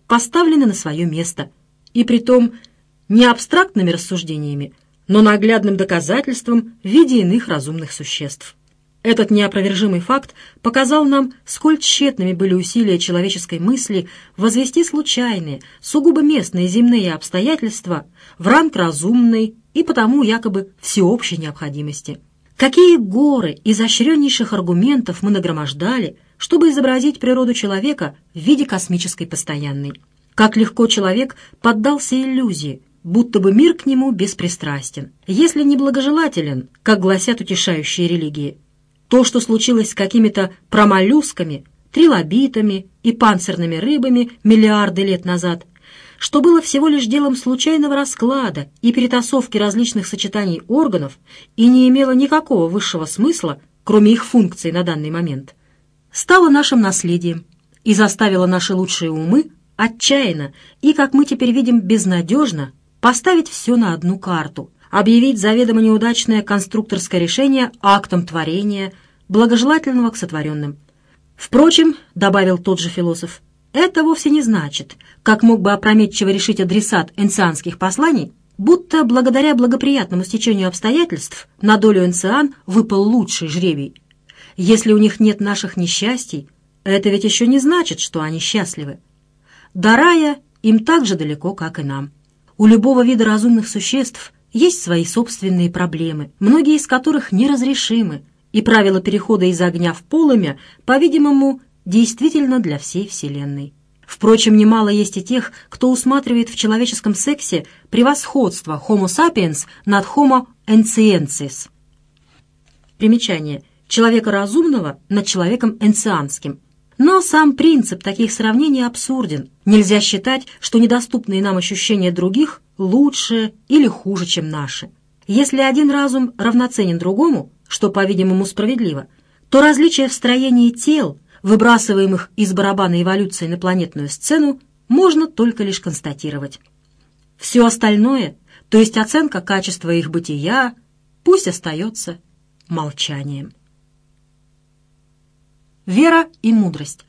Speaker 1: поставлены на свое место, и притом не абстрактными рассуждениями, но наглядным доказательством в виде иных разумных существ. Этот неопровержимый факт показал нам, сколь тщетными были усилия человеческой мысли возвести случайные, сугубо местные земные обстоятельства в ранг разумной и потому якобы всеобщей необходимости. Какие горы изощреннейших аргументов мы нагромождали, чтобы изобразить природу человека в виде космической постоянной. Как легко человек поддался иллюзии, будто бы мир к нему беспристрастен, если не благожелателен, как гласят утешающие религии. То, что случилось с какими-то промоллюсками, трилобитами и панцирными рыбами миллиарды лет назад, что было всего лишь делом случайного расклада и перетасовки различных сочетаний органов и не имело никакого высшего смысла, кроме их функций на данный момент, стало нашим наследием и заставило наши лучшие умы отчаянно и, как мы теперь видим, безнадежно поставить все на одну карту, объявить заведомо неудачное конструкторское решение актом творения, благожелательного к сотворенным. Впрочем, добавил тот же философ, это вовсе не значит, как мог бы опрометчиво решить адресат энцианских посланий, будто благодаря благоприятному стечению обстоятельств на долю энциан выпал лучший жребий. Если у них нет наших несчастий, это ведь еще не значит, что они счастливы. До рая им так же далеко, как и нам. У любого вида разумных существ есть свои собственные проблемы, многие из которых неразрешимы, и правило перехода из огня в полымя, по-видимому, действительно для всей Вселенной. Впрочем, немало есть и тех, кто усматривает в человеческом сексе превосходство Homo sapiens над Homo ensiensis. Примечание. Человека разумного над человеком энцианским. Но сам принцип таких сравнений абсурден. Нельзя считать, что недоступные нам ощущения других лучше или хуже, чем наши. Если один разум равноценен другому, что, по-видимому, справедливо, то различия в строении тел, выбрасываемых из барабана эволюции на планетную сцену, можно только лишь констатировать. Все остальное, то есть оценка качества их бытия, пусть остается молчанием. Вера и мудрость.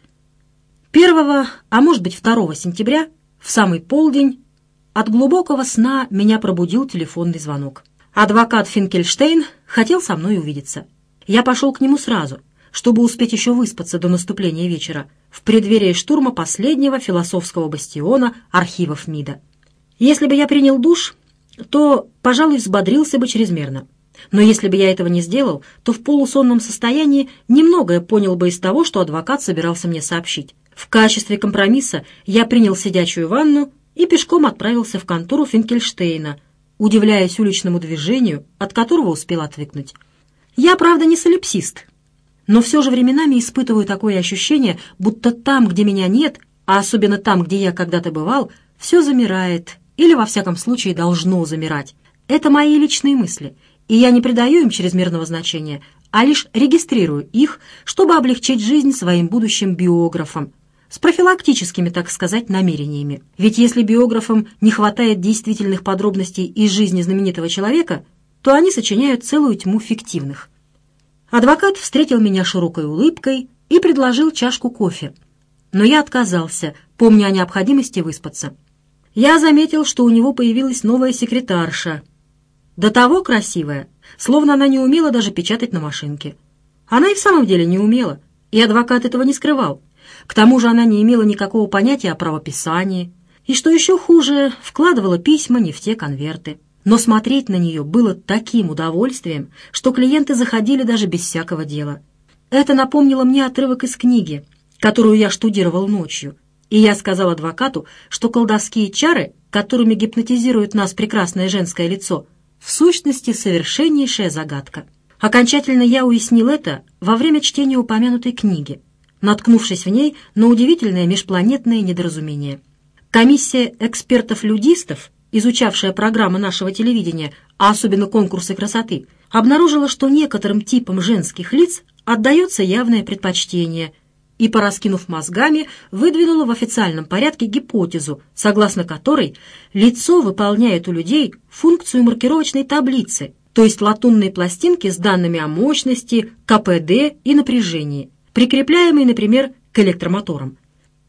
Speaker 1: Первого, а может быть второго сентября, в самый полдень, от глубокого сна меня пробудил телефонный звонок. Адвокат Финкельштейн хотел со мной увидеться. Я пошел к нему сразу, чтобы успеть еще выспаться до наступления вечера, в преддверии штурма последнего философского бастиона архивов МИДа. Если бы я принял душ, то, пожалуй, взбодрился бы чрезмерно. Но если бы я этого не сделал, то в полусонном состоянии немногое понял бы из того, что адвокат собирался мне сообщить. В качестве компромисса я принял сидячую ванну и пешком отправился в контору Финкельштейна, удивляясь уличному движению, от которого успел отвыкнуть. Я, правда, не солипсист, но все же временами испытываю такое ощущение, будто там, где меня нет, а особенно там, где я когда-то бывал, все замирает, или, во всяком случае, должно замирать. Это мои личные мысли, и я не придаю им чрезмерного значения, а лишь регистрирую их, чтобы облегчить жизнь своим будущим биографам, с профилактическими, так сказать, намерениями. Ведь если биографам не хватает действительных подробностей из жизни знаменитого человека, то они сочиняют целую тьму фиктивных. Адвокат встретил меня широкой улыбкой и предложил чашку кофе. Но я отказался, помня о необходимости выспаться. Я заметил, что у него появилась новая секретарша. До того красивая, словно она не умела даже печатать на машинке. Она и в самом деле не умела, и адвокат этого не скрывал. К тому же она не имела никакого понятия о правописании, и, что еще хуже, вкладывала письма не в те конверты. Но смотреть на нее было таким удовольствием, что клиенты заходили даже без всякого дела. Это напомнило мне отрывок из книги, которую я штудировал ночью, и я сказал адвокату, что колдовские чары, которыми гипнотизирует нас прекрасное женское лицо, в сущности совершеннейшая загадка. Окончательно я уяснил это во время чтения упомянутой книги, наткнувшись в ней на удивительное межпланетное недоразумение. Комиссия экспертов-людистов, изучавшая программы нашего телевидения, а особенно конкурсы красоты, обнаружила, что некоторым типам женских лиц отдается явное предпочтение, и, пораскинув мозгами, выдвинула в официальном порядке гипотезу, согласно которой лицо выполняет у людей функцию маркировочной таблицы, то есть латунной пластинки с данными о мощности, ка пэ дэ и напряжении, прикрепляемой, например, к электромоторам.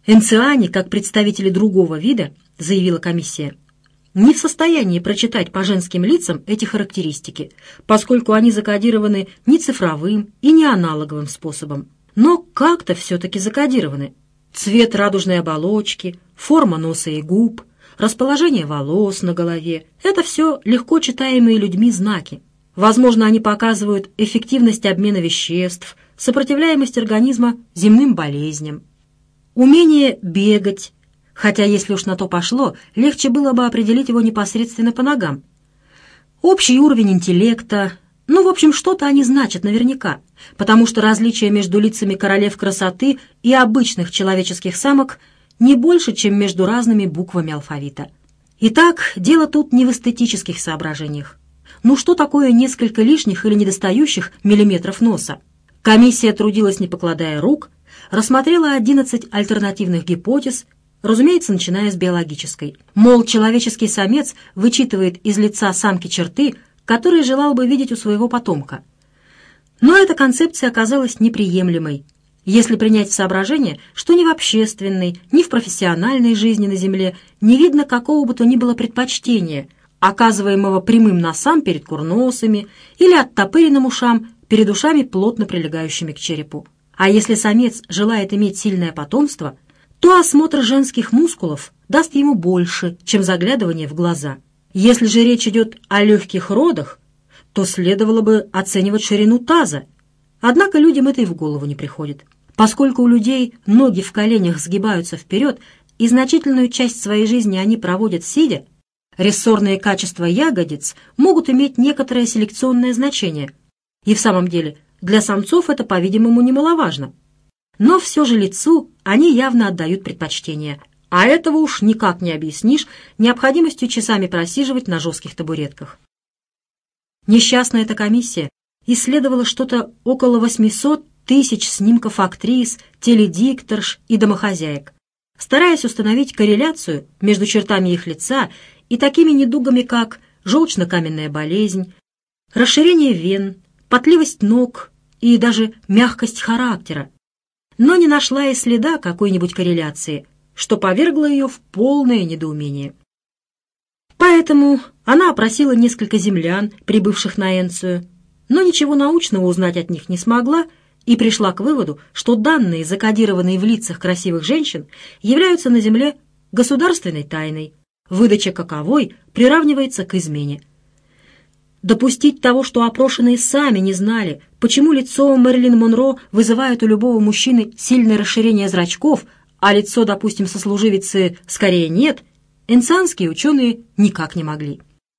Speaker 1: Энциане, как представители другого вида, заявила комиссия, не в состоянии прочитать по женским лицам эти характеристики, поскольку они закодированы не цифровым и не аналоговым способом, но как-то все-таки закодированы. Цвет радужной оболочки, форма носа и губ, расположение волос на голове — это все легко читаемые людьми знаки. Возможно, они показывают эффективность обмена веществ, сопротивляемость организма земным болезням, умение бегать, хотя, если уж на то пошло, легче было бы определить его непосредственно по ногам. Общий уровень интеллекта, ну, в общем, что-то они значат наверняка, потому что различие между лицами королев красоты и обычных человеческих самок не больше, чем между разными буквами алфавита. Итак, дело тут не в эстетических соображениях. Ну что такое несколько лишних или недостающих миллиметров носа? Комиссия трудилась, не покладая рук, рассмотрела одиннадцать альтернативных гипотез, разумеется, начиная с биологической. Мол, человеческий самец вычитывает из лица самки черты, которые желал бы видеть у своего потомка. Но эта концепция оказалась неприемлемой, если принять в соображение, что ни в общественной, ни в профессиональной жизни на Земле не видно какого бы то ни было предпочтения, оказываемого прямым носам перед курносами или оттопыренным ушам перед ушами, плотно прилегающими к черепу. А если самец желает иметь сильное потомство, то осмотр женских мускулов даст ему больше, чем заглядывание в глаза. Если же речь идет о легких родах, то следовало бы оценивать ширину таза. Однако людям это и в голову не приходит. Поскольку у людей ноги в коленях сгибаются вперед, и значительную часть своей жизни они проводят сидя, рессорные качества ягодиц могут иметь некоторое селекционное значение. И в самом деле для самцов это, по-видимому, немаловажно. Но все же лицу они явно отдают предпочтение, а этого уж никак не объяснишь необходимостью часами просиживать на жестких табуретках. Несчастная эта комиссия исследовала что-то около восемьсот тысяч снимков актрис, теледикторш и домохозяек, стараясь установить корреляцию между чертами их лица и такими недугами, как желчно-каменная болезнь, расширение вен, потливость ног и даже мягкость характера, но не нашла и следа какой-нибудь корреляции, что повергло ее в полное недоумение. Поэтому она опросила несколько землян, прибывших на Энцию, но ничего научного узнать от них не смогла и пришла к выводу, что данные, закодированные в лицах красивых женщин, являются на Земле государственной тайной, выдача каковой приравнивается к измене. Допустить того, что опрошенные сами не знали, почему лицо Мэрилин Монро вызывает у любого мужчины сильное расширение зрачков, а лицо, допустим, сослуживицы скорее нет, энцианские ученые никак не могли.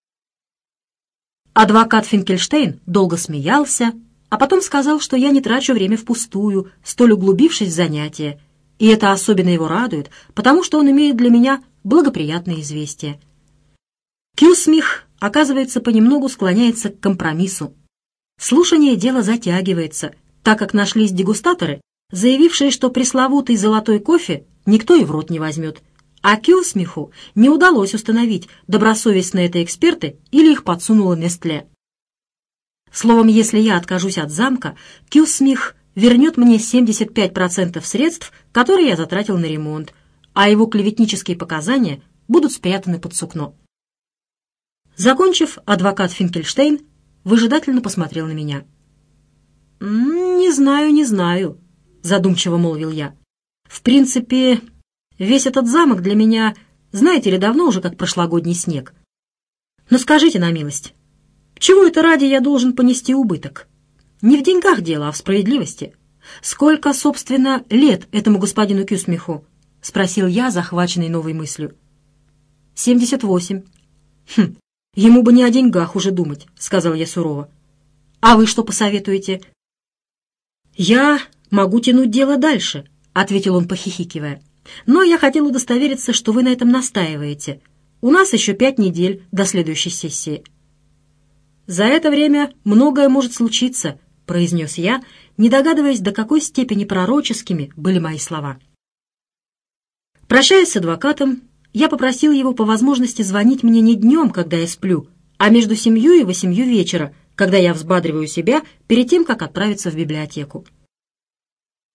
Speaker 1: Адвокат Финкельштейн долго смеялся, а потом сказал, что я не трачу время впустую, столь углубившись в занятия, и это особенно его радует, потому что он имеет для меня благоприятные известия. Кюсмих, оказывается, понемногу склоняется к компромиссу. Слушание дела затягивается, так как нашлись дегустаторы, заявившие, что пресловутый золотой кофе никто и в рот не возьмет, а Кюсмиху не удалось установить, добросовестные это эксперты или их подсунула Нестле. Словом, если я откажусь от замка, Кюсмих вернет мне семьдесят пять процентов средств, которые я затратил на ремонт, а его клеветнические показания будут спрятаны под сукно. Закончив, адвокат Финкельштейн выжидательно посмотрел на меня. «Не знаю, не знаю», — задумчиво молвил я. «В принципе, весь этот замок для меня, знаете ли, давно уже как прошлогодний снег. Но скажите на милость, чего это ради я должен понести убыток? Не в деньгах дело, а в справедливости. Сколько, собственно, лет этому господину Кюсмиху?» — спросил я, захваченный новой мыслью. «Семьдесят восемь». «Хм, ему бы не о деньгах уже думать», — сказал я сурово. «А вы что посоветуете?» «Я могу тянуть дело дальше», — ответил он, похихикивая. «Но я хотел удостовериться, что вы на этом настаиваете. У нас еще пять недель до следующей сессии». «За это время многое может случиться», — произнес я, не догадываясь, до какой степени пророческими были мои слова. Прощаясь с адвокатом, я попросил его по возможности звонить мне не днем, когда я сплю, а между семью и восемью вечера, когда я взбадриваю себя перед тем, как отправиться в библиотеку.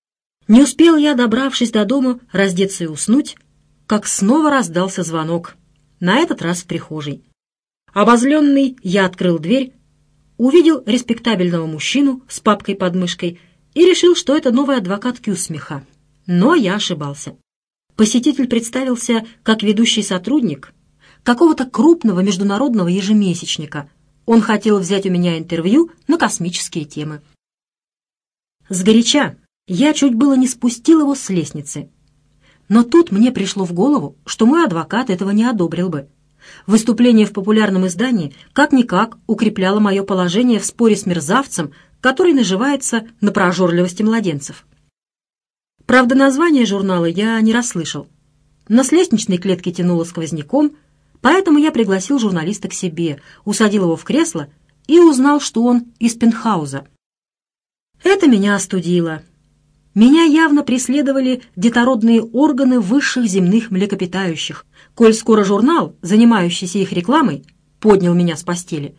Speaker 1: Не успел я, добравшись до дома, раздеться и уснуть, как снова раздался звонок, на этот раз в прихожей. Обозленный, я открыл дверь, увидел респектабельного мужчину с папкой под мышкой и решил, что это новый адвокат Кюсмиха. Но я ошибался. Посетитель представился как ведущий сотрудник какого-то крупного международного ежемесячника. Он хотел взять у меня интервью на космические темы. Сгоряча я чуть было не спустил его с лестницы. Но тут мне пришло в голову, что мой адвокат этого не одобрил бы. Выступление в популярном издании как-никак укрепляло мое положение в споре с мерзавцем, который наживается на прожорливости младенцев. Правда, название журнала я не расслышал. Но с лестничной клетки тянуло сквозняком, поэтому я пригласил журналиста к себе, усадил его в кресло и узнал, что он из пентхауза. Это меня остудило. Меня явно преследовали детородные органы высших земных млекопитающих, коль скоро журнал, занимающийся их рекламой, поднял меня с постели.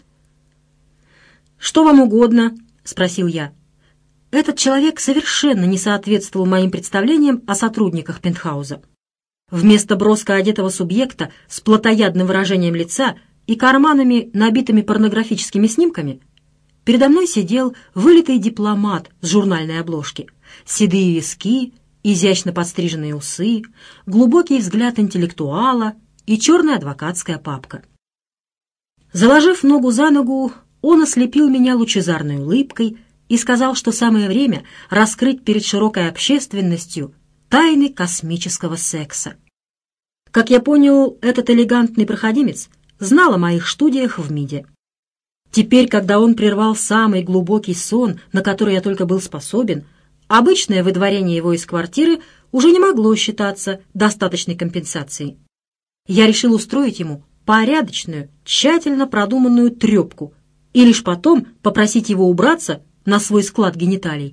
Speaker 1: «Что вам угодно?» — спросил я. Этот человек совершенно не соответствовал моим представлениям о сотрудниках пентхауза. Вместо броско одетого субъекта с плотоядным выражением лица и карманами, набитыми порнографическими снимками, передо мной сидел вылитый дипломат с журнальной обложки, седые виски, изящно подстриженные усы, глубокий взгляд интеллектуала и черная адвокатская папка. Заложив ногу за ногу, он ослепил меня лучезарной улыбкой и сказал, что самое время раскрыть перед широкой общественностью тайны космического секса. Как я понял, этот элегантный проходимец знал о моих студиях в МИДе. Теперь, когда он прервал самый глубокий сон, на который я только был способен, обычное выдворение его из квартиры уже не могло считаться достаточной компенсацией. Я решил устроить ему порядочную, тщательно продуманную трепку и лишь потом попросить его убраться на свой склад гениталий.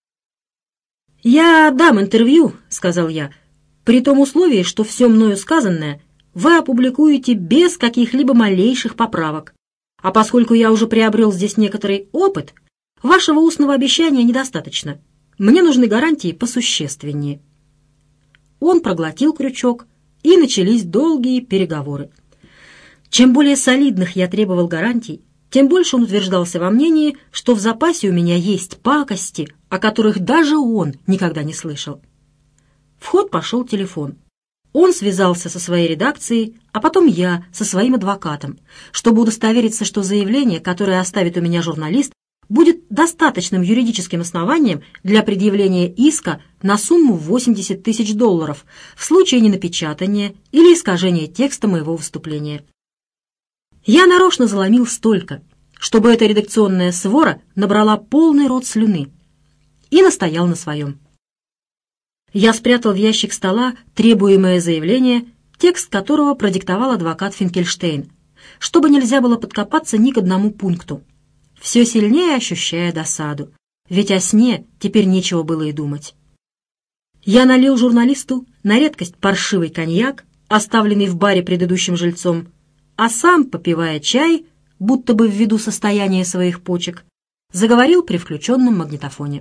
Speaker 1: «Я дам интервью», — сказал я, «при том условии, что все мною сказанное вы опубликуете без каких-либо малейших поправок. А поскольку я уже приобрел здесь некоторый опыт, вашего устного обещания недостаточно. Мне нужны гарантии посущественнее». Он проглотил крючок, и начались долгие переговоры. Чем более солидных я требовал гарантий, тем больше он утверждался во мнении, что в запасе у меня есть пакости, о которых даже он никогда не слышал. В ход пошел телефон. Он связался со своей редакцией, а потом я со своим адвокатом, чтобы удостовериться, что заявление, которое оставит у меня журналист, будет достаточным юридическим основанием для предъявления иска на сумму восемьдесят тысяч долларов в случае ненапечатания или искажения текста моего выступления. Я нарочно заломил столько, чтобы эта редакционная свора набрала полный рот слюны, и настоял на своем. Я спрятал в ящик стола требуемое заявление, текст которого продиктовал адвокат Финкельштейн, чтобы нельзя было подкопаться ни к одному пункту, все сильнее ощущая досаду, ведь о сне теперь нечего было и думать. Я налил журналисту на редкость паршивый коньяк, оставленный в баре предыдущим жильцом, а сам, попивая чай, будто бы ввиду состояния своих почек, заговорил при включенном магнитофоне.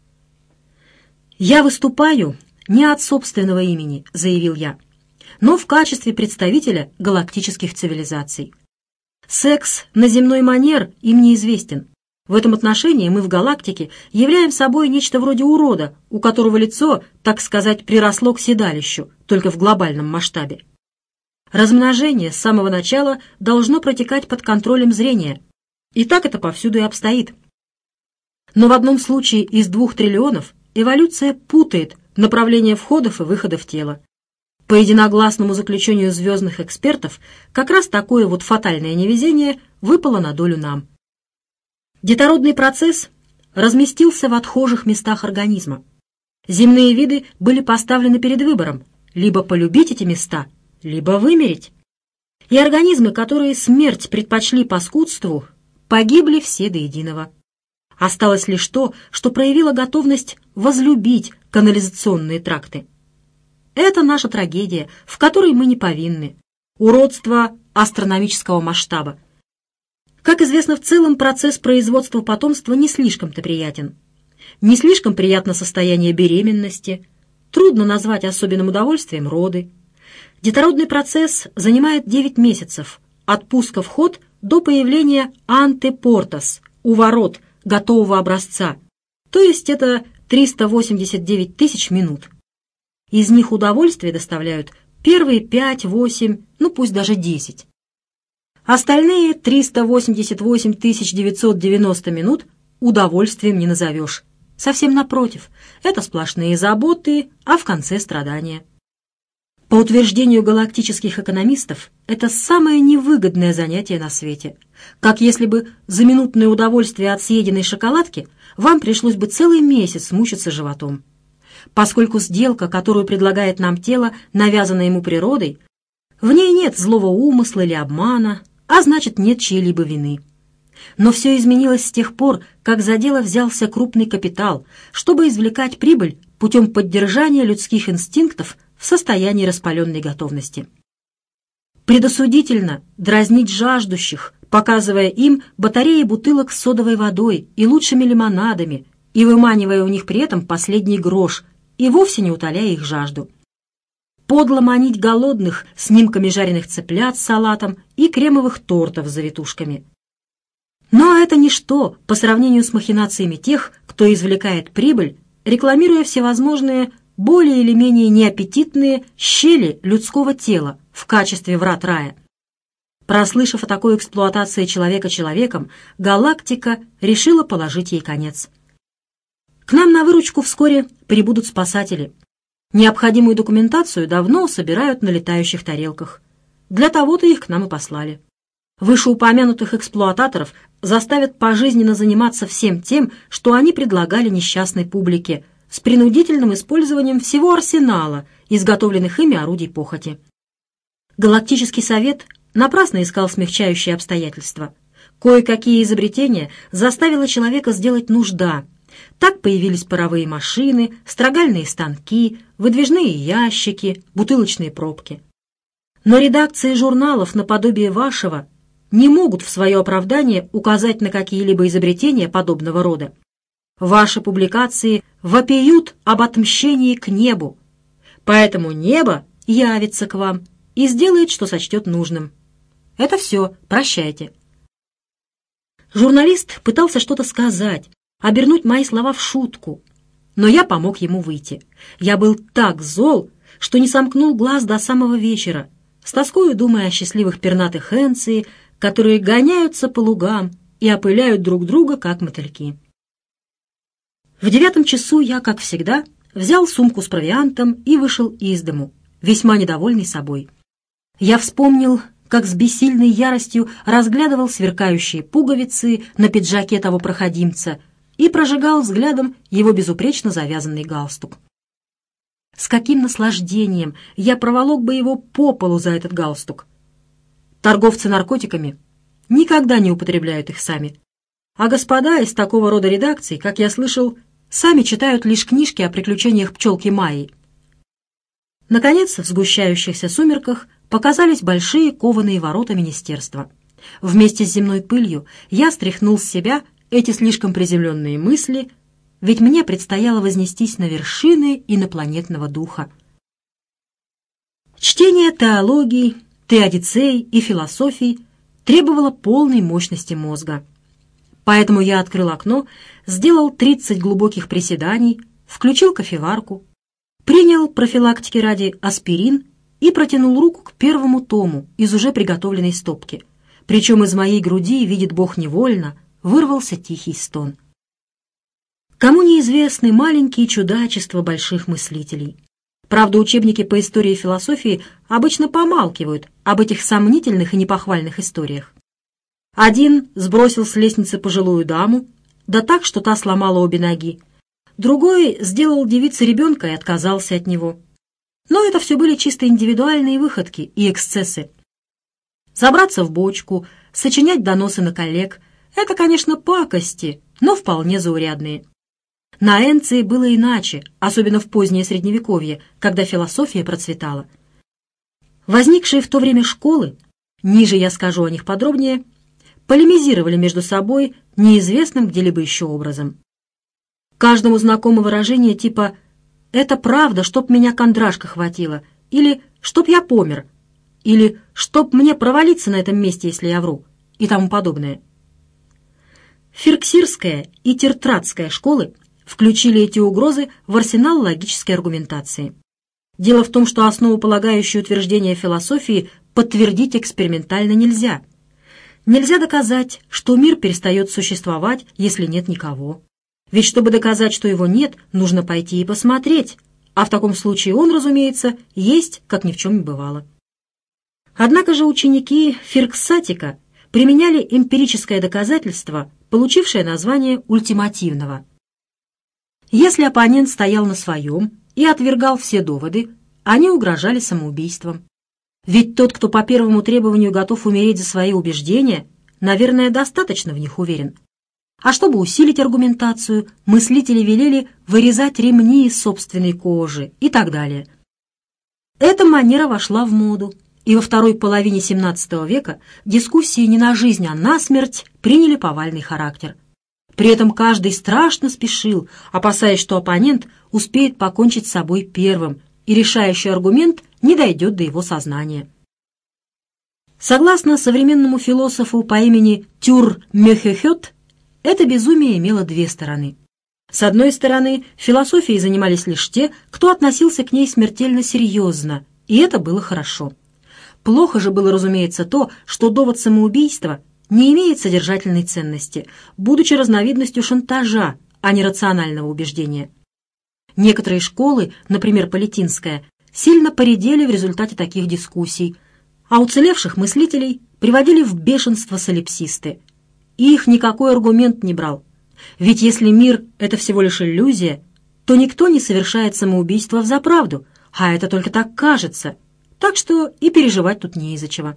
Speaker 1: «Я выступаю не от собственного имени», — заявил я, «но в качестве представителя галактических цивилизаций. Секс на земной манер им неизвестен. В этом отношении мы в галактике являем собой нечто вроде урода, у которого лицо, так сказать, приросло к седалищу, только в глобальном масштабе. Размножение с самого начала должно протекать под контролем зрения. И так это повсюду и обстоит. Но в одном случае из двух триллионов эволюция путает направление входов и выходов тела. По единогласному заключению звездных экспертов, как раз такое вот фатальное невезение выпало на долю нам. Детородный процесс разместился в отхожих местах организма. Земные виды были поставлены перед выбором либо полюбить эти места, либо вымереть. И организмы, которые смерть предпочли паскудству, погибли все до единого. Осталось лишь то, что проявило готовность возлюбить канализационные тракты. Это наша трагедия, в которой мы не повинны. Уродство астрономического масштаба. Как известно, в целом процесс производства потомства не слишком-то приятен. Не слишком приятно состояние беременности. Трудно назвать особенным удовольствием роды. Детородный процесс занимает девять месяцев, от пуска в ход до появления антепортас, у ворот, готового образца, то есть это триста восемьдесят девять тысяч минут. Из них удовольствие доставляют первые пять-восемь, ну пусть даже десять. Остальные триста восемьдесят восемь тысяч девятьсот девяносто минут удовольствием не назовешь. Совсем напротив, это сплошные заботы, а в конце страдания. По утверждению галактических экономистов, это самое невыгодное занятие на свете. Как если бы за минутное удовольствие от съеденной шоколадки вам пришлось бы целый месяц мучиться животом. Поскольку сделка, которую предлагает нам тело, навязана ему природой, в ней нет злого умысла или обмана, а значит, нет чьей-либо вины. Но все изменилось с тех пор, как за дело взялся крупный капитал, чтобы извлекать прибыль путем поддержания людских инстинктов в состоянии распаленной готовности. Предосудительно дразнить жаждущих, показывая им батареи бутылок с содовой водой и лучшими лимонадами и выманивая у них при этом последний грош и вовсе не утоляя их жажду. Подло манить голодных снимками жареных цыплят с салатом и кремовых тортов с завитушками. Но это ничто по сравнению с махинациями тех, кто извлекает прибыль, рекламируя всевозможные более или менее неаппетитные щели людского тела в качестве врат рая. Прослышав о такой эксплуатации человека человеком, галактика решила положить ей конец. К нам на выручку вскоре прибудут спасатели. Необходимую документацию давно собирают на летающих тарелках. Для того-то их к нам и послали. Вышеупомянутых эксплуататоров заставят пожизненно заниматься всем тем, что они предлагали несчастной публике, с принудительным использованием всего арсенала, изготовленных ими орудий похоти. Галактический совет напрасно искал смягчающие обстоятельства. Кое-какие изобретения заставила человека сделать нужда. Так появились паровые машины, строгальные станки, выдвижные ящики, бутылочные пробки. Но редакции журналов наподобие вашего не могут в свое оправдание указать на какие-либо изобретения подобного рода. Ваши публикации вопиют об отмщении к небу, поэтому небо явится к вам и сделает, что сочтет нужным. Это все, прощайте. Журналист пытался что-то сказать, обернуть мои слова в шутку, но я помог ему выйти. Я был так зол, что не сомкнул глаз до самого вечера, с тоскою думая о счастливых пернатых Энции, которые гоняются по лугам и опыляют друг друга, как мотыльки. В девятом часу я, как всегда, взял сумку с провиантом и вышел из дому, весьма недовольный собой. Я вспомнил, как с бессильной яростью разглядывал сверкающие пуговицы на пиджаке того проходимца и прожигал взглядом его безупречно завязанный галстук. С каким наслаждением я проволок бы его по полу за этот галстук. Торговцы наркотиками никогда не употребляют их сами, а господа из такого рода редакций, как я слышал, сами читают лишь книжки о приключениях пчелки Майи. Наконец, в сгущающихся сумерках показались большие кованые ворота министерства. Вместе с земной пылью я стряхнул с себя эти слишком приземленные мысли, ведь мне предстояло вознестись на вершины инопланетного духа. Чтение теологии, теодицей и философий требовало полной мощности мозга. Поэтому я открыл окно, сделал тридцать глубоких приседаний, включил кофеварку, принял профилактики ради аспирин и протянул руку к первому тому из уже приготовленной стопки. Причем из моей груди, видит Бог невольно, вырвался тихий стон. Кому неизвестны маленькие чудачества больших мыслителей? Правда, учебники по истории и философии обычно помалкивают об этих сомнительных и непохвальных историях. Один сбросил с лестницы пожилую даму, да так, что та сломала обе ноги. Другой сделал девице ребенка и отказался от него. Но это все были чисто индивидуальные выходки и эксцессы. Забраться в бочку, сочинять доносы на коллег — это, конечно, пакости, но вполне заурядные. На Энции было иначе, особенно в позднее Средневековье, когда философия процветала. Возникшие в то время школы, ниже я скажу о них подробнее, полемизировали между собой неизвестным где-либо еще образом. Каждому знакомо выражение типа «это правда, чтоб меня кондрашка хватило», или «чтоб я помер», или «чтоб мне провалиться на этом месте, если я вру», и тому подобное. Фирксирская и Тертрадская школы включили эти угрозы в арсенал логической аргументации. Дело в том, что основополагающее утверждение философии подтвердить экспериментально нельзя. Нельзя доказать, что мир перестает существовать, если нет никого. Ведь чтобы доказать, что его нет, нужно пойти и посмотреть, а в таком случае он, разумеется, есть, как ни в чем не бывало. Однако же ученики Фирксатика применяли эмпирическое доказательство, получившее название ультимативного. Если оппонент стоял на своем и отвергал все доводы, они угрожали самоубийством. Ведь тот, кто по первому требованию готов умереть за свои убеждения, наверное, достаточно в них уверен. А чтобы усилить аргументацию, мыслители велели вырезать ремни из собственной кожи и так далее. Эта манера вошла в моду, и во второй половине семнадцатого века дискуссии не на жизнь, а на смерть приняли повальный характер. При этом каждый страшно спешил, опасаясь, что оппонент успеет покончить с собой первым, и решающий аргумент не дойдет до его сознания. Согласно современному философу по имени Тюр Мехехет, это безумие имело две стороны. С одной стороны, философией занимались лишь те, кто относился к ней смертельно серьезно, и это было хорошо. Плохо же было, разумеется, то, что довод самоубийства не имеет содержательной ценности, будучи разновидностью шантажа, а не рационального убеждения. Некоторые школы, например, Палетинская, сильно поредели в результате таких дискуссий, а уцелевших мыслителей приводили в бешенство солипсисты. Их никакой аргумент не брал. Ведь если мир — это всего лишь иллюзия, то никто не совершает самоубийство взаправду, а это только так кажется, так что и переживать тут не из-за чего.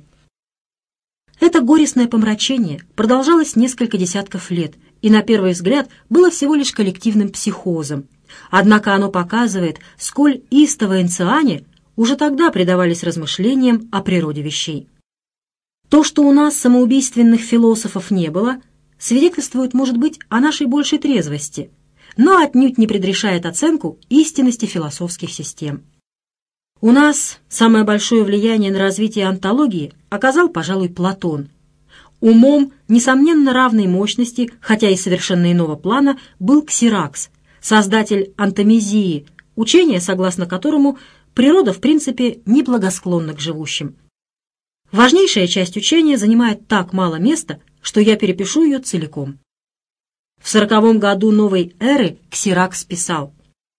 Speaker 1: Это горестное помрачение продолжалось несколько десятков лет и, на первый взгляд, было всего лишь коллективным психозом. Однако оно показывает, сколь истово энциане уже тогда предавались размышлениям о природе вещей. То, что у нас самоубийственных философов не было, свидетельствует, может быть, о нашей большей трезвости, но отнюдь не предрешает оценку истинности философских систем. У нас самое большое влияние на развитие онтологии оказал, пожалуй, Платон. Умом, несомненно, равной мощности, хотя и совершенно иного плана, был Ксеракс, создатель антомезии, учения, согласно которому природа, в принципе, неблагосклонна к живущим. Важнейшая часть учения занимает так мало места, что я перепишу ее целиком. В сороковом году новой эры Ксеракс писал: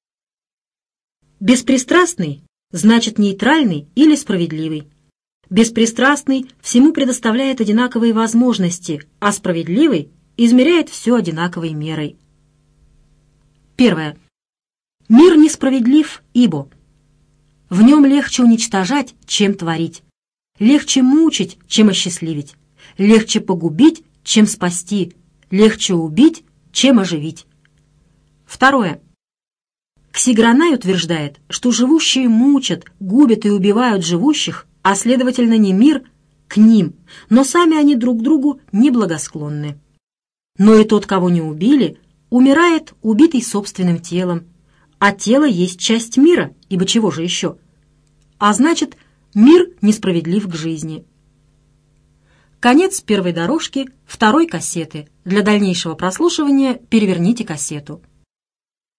Speaker 1: «Беспристрастный значит нейтральный или справедливый. Беспристрастный всему предоставляет одинаковые возможности, а справедливый измеряет все одинаковой мерой». Первое. Мир несправедлив, ибо в нем легче уничтожать, чем творить, легче мучить, чем осчастливить, легче погубить, чем спасти, легче убить, чем оживить. Второе. Ксигранай утверждает, что живущие мучат, губят и убивают живущих, а следовательно не мир к ним, но сами они друг другу неблагосклонны. Но и тот, кого не убили, умирает, убитый собственным телом, а тело есть часть мира, ибо чего же еще? А значит, мир несправедлив к жизни. Конец первой дорожки второй кассеты. Для дальнейшего прослушивания переверните кассету.